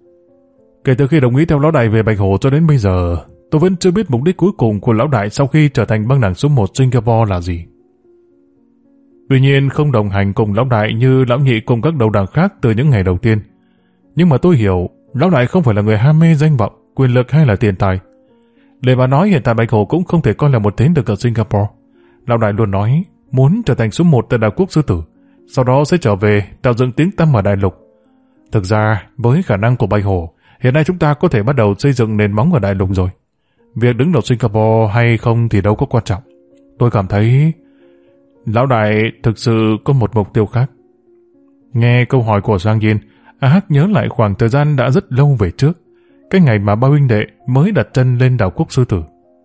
Kể từ khi đồng ý theo lão đại về Bạch Hổ cho đến bây giờ, tôi vẫn chưa biết mục đích cuối cùng của lão đại sau khi trở thành băng đảng số 1 Singapore là gì. Tuy nhiên không đồng hành cùng lão đại như lão nhị cùng các đầu đảng khác từ những ngày đầu tiên. Nhưng mà tôi hiểu, lão đại không phải là người ham mê danh vọng, quyền lực hay là tiền tài. Để mà nói hiện tại Bạch Hổ cũng không thể coi là một thế lực ở Singapore. Lão đại luôn nói muốn trở thành số 1 tại đảo quốc Sư Tử, sau đó sẽ trở về tạo dựng tiếng tăm ở đại lục. Thực ra, với khả năng của Bạch Hổ, hiện nay chúng ta có thể bắt đầu xây dựng nền móng ở đại lục rồi. Việc đứng đầu Singapore hay không thì đâu có quan trọng. Tôi cảm thấy lão đại thực sự có một mục tiêu khác. Nghe câu hỏi của Sang Yin, A Hắc nhớ lại khoảng thời gian đã rất lâu về trước, cái ngày mà ba huynh đệ mới đặt chân lên đảo quốc Sư Tử.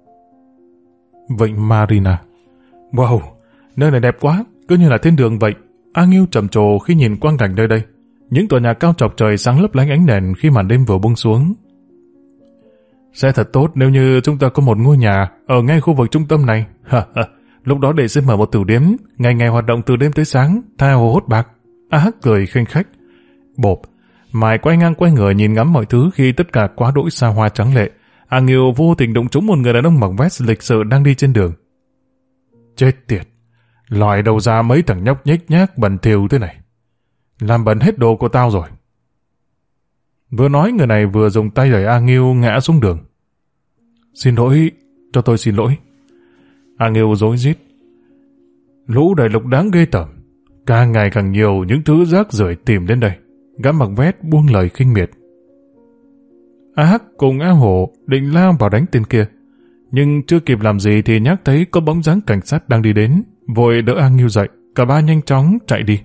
Vịnh Marina. Wow, nơi này đẹp quá, cứ như là thiên đường vậy. A Nghiêu trầm trồ khi nhìn quang cảnh nơi đây. Những tòa nhà cao chọc trời sáng lấp lánh ánh đèn khi màn đêm vừa buông xuống. Sẽ thật tốt nếu như chúng ta có một ngôi nhà ở ngay khu vực trung tâm này. Lúc đó để sẽ mở một tử điếm, ngày ngày hoạt động từ đêm tới sáng, tha hồ hốt bạc. A Hắc cười khinh khách. Bộp, Mai quay ngang quay ngửa nhìn ngắm mọi thứ khi tất cả quá đỗi xa hoa trắng lệ. A Nghiêu vô tình đụng trúng một người đàn ông mặc vest lịch sự đang đi trên đường. Chết tiệt, loài đầu ra mấy thằng nhóc nhếch nhác bẩn thỉu thế này. Làm bẩn hết đồ của tao rồi. Vừa nói người này vừa dùng tay đẩy A Nghiêu ngã xuống đường. Xin lỗi, cho tôi xin lỗi. A Nghiêu rối rít. Lũ đại lục đáng ghê tởm. Càng ngày càng nhiều những thứ rác rưởi tìm đến đây. Gã mặc vest buông lời khinh miệt. A Hắc cùng A Hổ định lao vào đánh tên kia. Nhưng chưa kịp làm gì thì nhắc thấy có bóng dáng cảnh sát đang đi đến. Vội đỡ A Nghiêu dậy. Cả ba nhanh chóng chạy đi.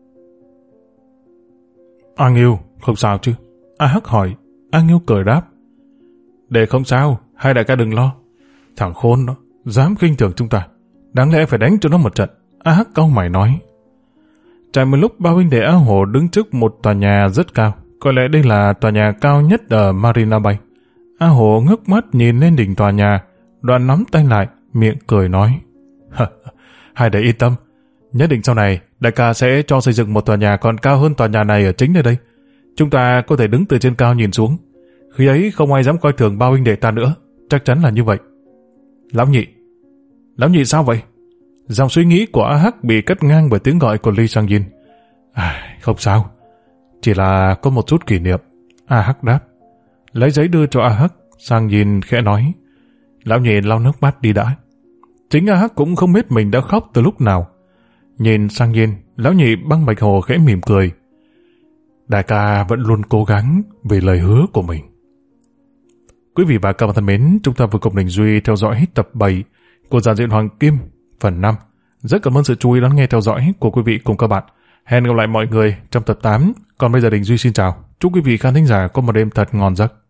A Nghiêu, không sao chứ? A Hắc hỏi. A Nghiêu cười đáp. Để không sao, hai đại ca đừng lo. Thằng khốn đó, dám khinh thường chúng ta. Đáng lẽ phải đánh cho nó một trận. A Hắc cau mày nói. Chạy một lúc ba huynh đệ A Hổ đứng trước một tòa nhà rất cao. Có lẽ đây là tòa nhà cao nhất ở Marina Bay. A Hổ ngước mắt nhìn lên đỉnh tòa nhà, đoạn nắm tay lại, miệng cười nói. Hai đệ yên tâm, nhất định sau này đại ca sẽ cho xây dựng một tòa nhà còn cao hơn tòa nhà này ở chính nơi đây. Chúng ta có thể đứng từ trên cao nhìn xuống. Khi ấy không ai dám coi thường ba huynh đệ ta nữa, chắc chắn là như vậy. Lão nhị sao vậy? Dòng suy nghĩ của A Hắc bị cắt ngang bởi tiếng gọi của Lee Sang Yin. Không sao, chỉ là có một chút kỷ niệm. A Hắc đáp. Lấy giấy đưa cho A Hắc, Sang Yin khẽ nói. Lão nhị lau nước mắt đi đã. Chính A Hắc cũng không biết mình đã khóc từ lúc nào. Nhìn Sang Yin, lão nhị băng Bạch Hổ khẽ mỉm cười. Đại ca vẫn luôn cố gắng vì lời hứa của mình. Quý vị và các bạn thân mến, chúng ta vừa cùng Đình Duy theo dõi tập 7 của Giản Diện Hoàng Kim phần 5. Rất cảm ơn sự chú ý đón nghe theo dõi của quý vị cùng các bạn. Hẹn gặp lại mọi người trong tập 8. Còn bây giờ Đình Duy xin chào. Chúc quý vị khán thính giả có một đêm thật ngon giấc.